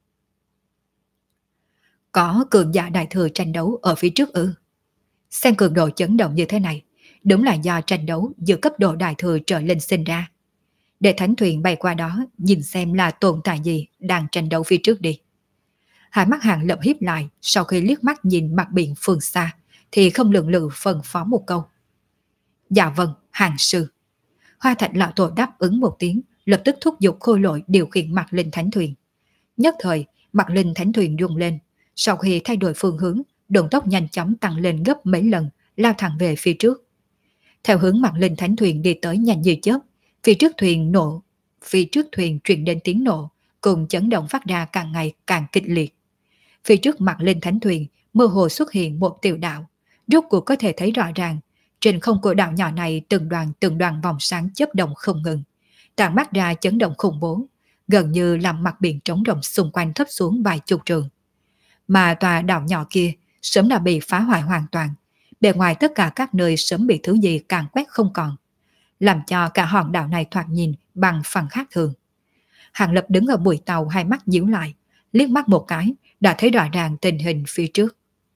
Có cường giả đại thừa tranh đấu ở phía trước ư? Xem cường độ chấn động như thế này, đúng là do tranh đấu giữa cấp độ đại thừa trở lên sinh ra. Để thánh thuyền bay qua đó, nhìn xem là tồn tại gì đang tranh đấu phía trước đi. Hai mắt Hàng Lập híp lại, sau khi liếc mắt nhìn mặt biển phương xa, thì không lưỡng lự phân phó một câu. Dạ vâng, Hàng sư. Hoa Thạch lão tổ đáp ứng một tiếng, lập tức thúc giục khôi lỗi điều khiển mặt linh thánh thuyền. Nhất thời, mặt linh thánh thuyền rung lên, sau khi thay đổi phương hướng, độ tốc nhanh chóng tăng lên gấp mấy lần, lao thẳng về phía trước. Theo hướng mặt linh thánh thuyền đi tới nhanh như chớp, phía trước thuyền truyền đến tiếng nổ, cùng chấn động phát ra càng ngày càng kịch liệt. Phía trước mặt linh thánh thuyền mơ hồ xuất hiện một tiểu đạo, rốt cuộc có thể thấy rõ ràng. Trên không của đạo nhỏ này từng đoàn vòng sáng chớp động không ngừng, tản mát ra chấn động khủng bố, gần như làm mặt biển trống rộng xung quanh thấp xuống vài chục trường. Mà tòa đảo nhỏ kia sớm đã bị phá hoại hoàn toàn, bề ngoài tất cả các nơi sớm bị thứ gì càn quét không còn, làm cho cả hòn đảo này thoạt nhìn bằng phần khác thường. Hàng Lập đứng ở bụi tàu, hai mắt nhíu lại, liếc mắt một cái đã thấy rõ ràng tình hình phía trước.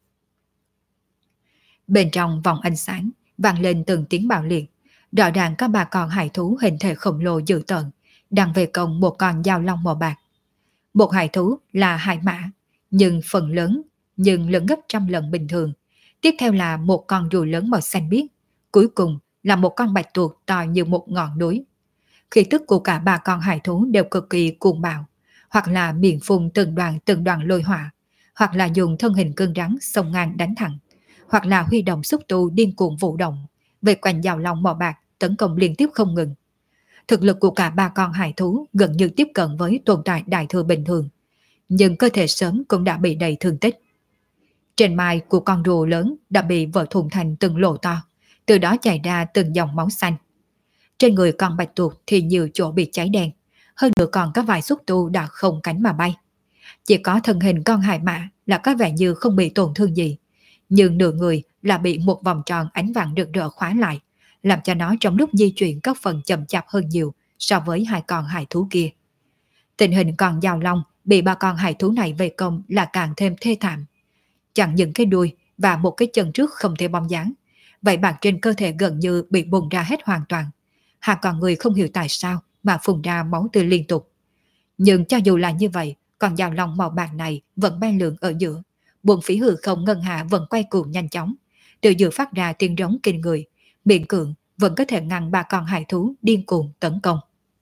Bên trong vòng ánh sáng vang lên từng tiếng bạo liệt, rõ ràng có 3 con hải thú hình thể khổng lồ dữ tợn đang về công một con dao long màu bạc. Một hải thú là hải mã, nhưng lớn gấp trăm lần bình thường. Tiếp theo là một con rùa lớn màu xanh biếc, cuối cùng là một con bạch tuộc to như một ngọn núi. Khí tức của cả 3 con hải thú đều cực kỳ cuồng bạo, hoặc là miệng phun từng đoàn lôi hỏa, hoặc là dùng thân hình cương rắn xông ngang đánh thẳng, hoặc là huy động xúc tu điên cuồng vũ động, về quanh dao long màu bạc tấn công liên tiếp không ngừng. Thực lực của cả ba con hải thú gần như tiếp cận với tồn tại đại thừa bình thường, nhưng cơ thể sớm cũng đã bị đầy thương tích. Trên mai của con rùa lớn đã bị vỡ thủng thành từng lỗ to, từ đó chảy ra từng dòng máu xanh. Trên người con bạch tuộc thì nhiều chỗ bị cháy đen, hơn nữa còn có vài xúc tu đã không cánh mà bay. Chỉ có thân hình con hải mã là có vẻ như không bị tổn thương gì, nhưng nửa người là bị một vòng tròn ánh vàng rực rỡ khóa lại, làm cho nó trong lúc di chuyển có phần chậm chạp hơn nhiều so với hai con hải thú kia. Tình hình con dao long bị ba con hải thú này vây công là càng thêm thê thảm. Chẳng những cái đuôi và một cái chân trước không thể bóng dáng, vậy bạc trên cơ thể gần như bị bùng ra hết hoàn toàn. Hai con người không hiểu tại sao mà phun ra máu tươi liên tục. Nhưng cho dù là như vậy, con dao long màu bạc này vẫn bay lượn ở giữa, buồn phí hư không ngân hạ vẫn quay cuồng nhanh chóng, từ giữa phát ra tiếng rống kinh người, miệng cường vẫn có thể ngăn ba con hải thú điên cuồng tấn công.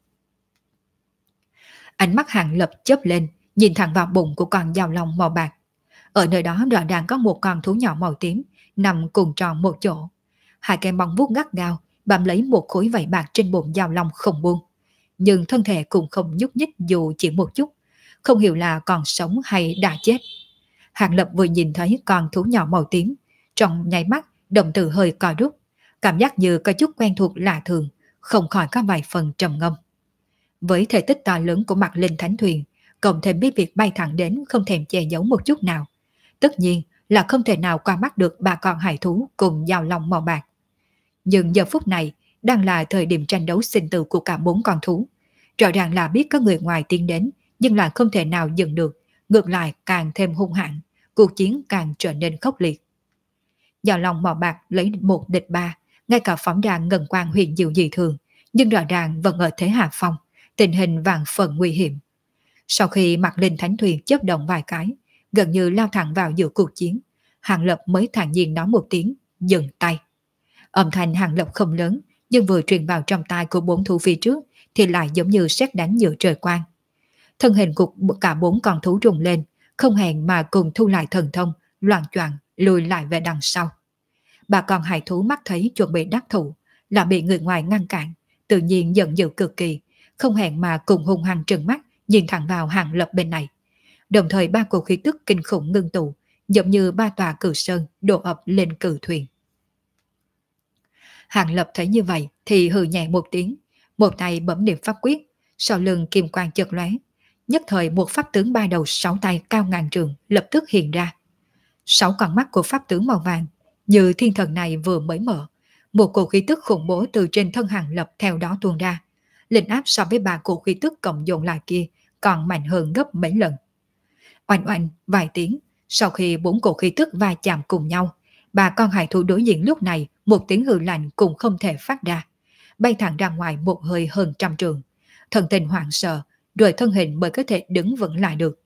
Ánh mắt Hàng Lập chớp lên, nhìn thẳng vào bụng của con dao long màu bạc. Ở nơi đó rõ ràng có một con thú nhỏ màu tím nằm cuộn tròn một chỗ. Hai cái móng vuốt gắt gao bám lấy một khối vảy bạc trên bụng dao long không buông, nhưng thân thể cũng không nhúc nhích dù chỉ một chút, không hiểu là còn sống hay đã chết. Hàng Lập vừa nhìn thấy con thú nhỏ màu tím, trong nháy mắt đồng tử hơi co rút, cảm giác như có chút quen thuộc lạ thường, không khỏi có vài phần trầm ngâm. Với thể tích to lớn của mặt linh thánh thuyền, cộng thêm biết việc bay thẳng đến không thèm che giấu một chút nào, tất nhiên là không thể nào qua mắt được ba con hải thú cùng dao long màu bạc. Nhưng giờ phút này đang là thời điểm tranh đấu sinh tử của cả bốn con thú. Rõ ràng là biết có người ngoài tiến đến, nhưng lại không thể nào dừng được, ngược lại càng thêm hung hãn, cuộc chiến càng trở nên khốc liệt. Dao long màu bạc lấy một địch ba, ngay cả phóng ra ngân quang huyền diệu dị thường, nhưng rõ ràng vẫn ở thế hạ phong, tình hình vạn phần nguy hiểm. Sau khi mặt linh thánh thuyền chớp động vài cái, gần như lao thẳng vào giữa cuộc chiến, Hàng Lập mới thản nhiên nói một tiếng, dừng tay. Âm thanh Hàng Lập không lớn, nhưng vừa truyền vào trong tai của bốn thú phía trước thì lại giống như sét đánh giữa trời quang. Thân hình của cả bốn con thú rung lên, không hẹn mà cùng thu lại thần thông, loạng choạng lùi lại về đằng sau. Ba con hải thú mắt thấy chuẩn bị đắc thủ, là bị người ngoài ngăn cản, tự nhiên giận dữ cực kỳ, không hẹn mà cùng hung hăng trừng mắt nhìn thẳng vào Hàng Lập bên này. Đồng thời ba cổ khí tức kinh khủng ngưng tụ, giống như ba tòa cử sơn đổ ập lên cử thuyền. Hàng Lập thấy như vậy thì hừ nhẹ một tiếng, một tay bấm niệm pháp quyết, sau lưng kim quang chợt lóe, nhất thời một pháp tướng ba đầu sáu tay cao ngàn trượng lập tức hiện ra. Sáu con mắt của pháp tướng màu vàng như thiên thần này vừa mới mở, một cổ khí tức khủng bố từ trên thân Hàng Lập theo đó tuôn ra, linh áp so với ba cổ khí tức cộng dồn lại kia còn mạnh hơn gấp mấy lần. Oanh oanh vài tiếng, sau khi bốn cổ khí tức va chạm cùng nhau, ba con hải thú đối diện lúc này một tiếng hừ lạnh cũng không thể phát ra, bay thẳng ra ngoài một hơi hơn trăm trường, thần tình hoảng sợ, rồi thân hình mới có thể đứng vững lại được.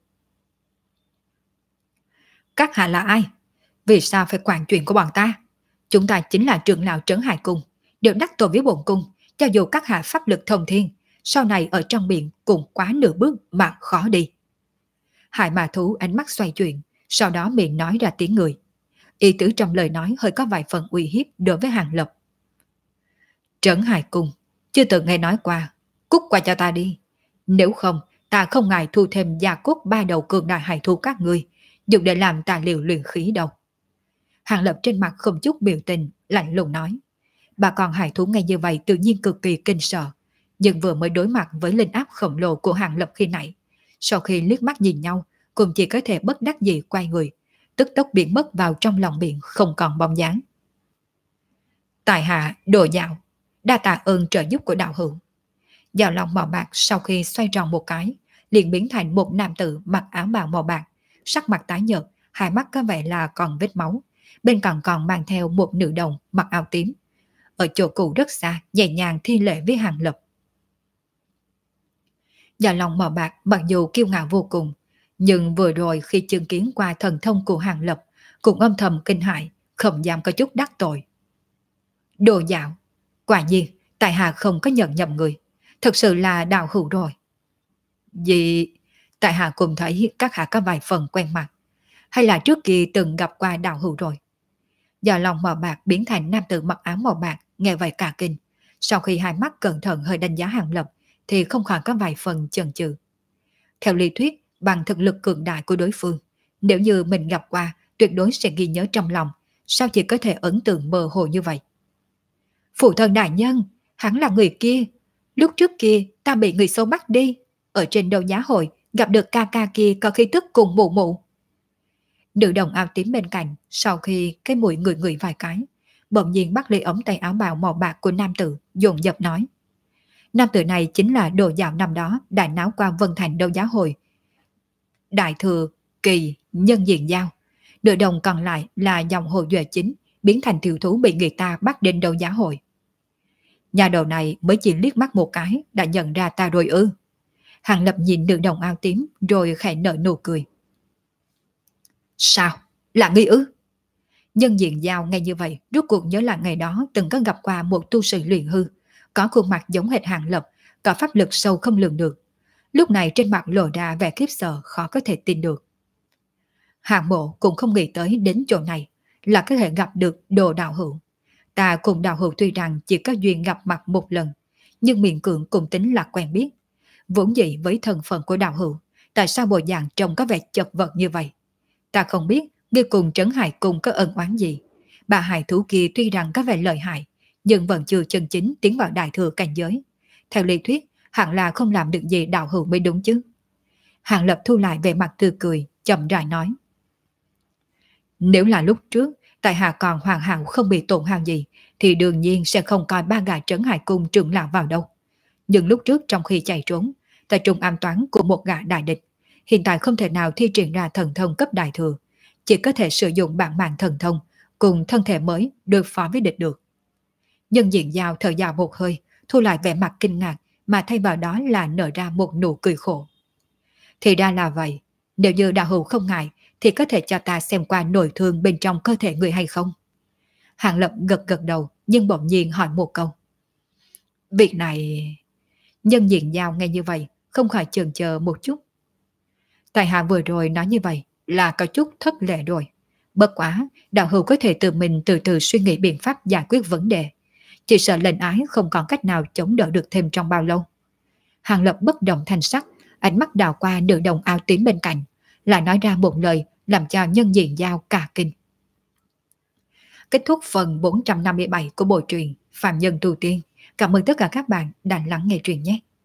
Các hạ là ai? Vì sao phải quản chuyện của bọn ta? Chúng ta chính là trưởng lão Trấn Hải Cung, đều đắc tội với bổn cung, cho dù các hạ pháp lực thông thiên, sau này ở trong biển cũng quá nửa bước mà khó đi. Hải mà thú ánh mắt xoay chuyển, sau đó miệng nói ra tiếng người. Ý tứ trong lời nói hơi có vài phần uy hiếp đối với Hàng Lập. Trấn Hải Cung, chưa từng nghe nói qua, cút qua cho ta đi. Nếu không, ta không ngại thu thêm gia cốt ba đầu cường đại hải thú các ngươi, dùng để làm tài liệu luyện khí đâu. Hàng Lập trên mặt không chút biểu tình, lạnh lùng nói. Bà con hải thú nghe như vậy tự nhiên cực kỳ kinh sợ, nhưng vừa mới đối mặt với linh áp khổng lồ của Hàng Lập khi nãy, sau khi liếc mắt nhìn nhau, cũng chỉ có thể bất đắc dĩ quay người, tức tốc biến mất vào trong lòng biển không còn bóng dáng. Tại hạ đồ dạo, đa tạ ơn trợ giúp của đạo hữu. Dạo lòng màu bạc sau khi xoay tròn một cái, liền biến thành một nam tử mặc áo bào màu bạc, sắc mặt tái nhợt, hai mắt có vẻ là còn vết máu, bên cạnh còn mang theo một nữ đồng mặc áo tím. Ở chỗ cũ rất xa, nhẹ nhàng thi lễ với Hàng Lập. Dạo lòng màu bạc mặc dù kiêu ngạo vô cùng, nhưng vừa rồi khi chứng kiến qua thần thông của Hàng Lập, cũng âm thầm kinh hãi, không dám có chút đắc tội. Đồ dạo, quả nhiên, tại hạ không có nhận nhầm người, thật sự là đạo hữu rồi. Vì tại hạ cùng thấy các hạ có vài phần quen mặt, hay là trước kia từng gặp qua đạo hữu rồi. Giờ lòng màu bạc biến thành nam tử mặc áo màu bạc, nghe vậy cả kinh, Sau khi hai mắt cẩn thận hơi đánh giá Hàng Lập thì không khỏi có vài phần chần chừ. Theo lý thuyết, bằng thực lực cường đại của đối phương, nếu như mình gặp qua, tuyệt đối sẽ ghi nhớ trong lòng, sao chỉ có thể ấn tượng mơ hồ như vậy. Phụ thân đại nhân, hắn là người kia. Lúc trước kia ta bị người xấu bắt đi, ở trên đấu giá hội gặp được ca ca kia có khí tức cùng mụ mụ. Nữ đồng áo tím bên cạnh, sau khi cái mũi người người vài cái, bỗng nhiên bắt lấy ống tay áo bào màu bạc của nam tử, dồn dập nói. Nam tử này chính là đồ dạo năm đó đại náo qua Vân Thành đấu giá hội. Đại thừa kỳ nhân diện giao. Nữ đồng còn lại là dòng Hồ Duệ chính, biến thành thiểu thú bị người ta bắt đến đấu giá hội. Nhà đầu này mới chỉ liếc mắt một cái đã nhận ra ta rồi ư? Hàng Lập nhìn nữ đồng áo tím rồi khẽ nở nụ cười. Sao? Là nghi ư? Nhân diện giao ngay như vậy rốt cuộc nhớ là ngày đó từng có gặp qua một tu sĩ luyện hư, có khuôn mặt giống hệt Hàng Lập, có pháp lực sâu không lường được. Lúc này trên mặt lộ ra vẻ khiếp sợ khó có thể tin được. Hàng Mộ cũng không nghĩ tới đến chỗ này là có thể gặp được Đồ Đạo Hữu. Ta cùng Đạo Hữu tuy rằng chỉ có duyên gặp mặt một lần, nhưng miệng cưỡng cũng tính là quen biết. Vốn dĩ với thân phận của Đạo Hữu, tại sao bộ dạng trông có vẻ chật vật như vậy? Ta không biết ngươi cùng Trấn Hải Cung có ân oán gì. Bà hải thú kia tuy rằng có vẻ lợi hại, nhưng vẫn chưa chân chính tiến vào đại thừa cảnh giới. Theo lý thuyết, hẳn là không làm được gì Đạo Hữu mới đúng chứ. Hàng Lập thu lại vẻ mặt tươi cười, chậm rãi nói. Nếu là lúc trước, tại hạ còn hoàn hảo không bị tổn hao gì, thì đương nhiên sẽ không coi ba gã Trấn Hải Cung trưởng lão vào đâu. Nhưng lúc trước trong khi chạy trốn, tại trung an toán của một gã đại địch, hiện tại không thể nào thi triển ra thần thông cấp đại thừa, chỉ có thể sử dụng bản mạng thần thông cùng thân thể mới đối phó với địch được. Nhân diện giao thở dài một hơi, thu lại vẻ mặt kinh ngạc, mà thay vào đó là nở ra một nụ cười khổ. Thì ra là vậy, nếu như Đạo Hữu không ngại thì có thể cho ta xem qua nội thương bên trong cơ thể người hay không? Hàng Lập gật gật đầu, nhưng bỗng nhiên hỏi một câu. Việc này... Nhân diện giao nghe như vậy, không khỏi chần chờ một chút. Tại hạ vừa rồi nói như vậy là có chút thất lễ rồi. Bất quá, Đạo Hữu có thể tự mình từ từ suy nghĩ biện pháp giải quyết vấn đề. Chỉ sợ lệnh ái không còn cách nào chống đỡ được thêm trong bao lâu. Hàng Lập bất động thanh sắc, ánh mắt đào qua nữ đồng áo tím bên cạnh, lại nói ra một lời làm cho nhân diện giao cả kinh. Kết thúc phần 457 của bộ truyện Phàm Nhân Tu Tiên. Cảm ơn tất cả các bạn đã lắng nghe truyện nhé.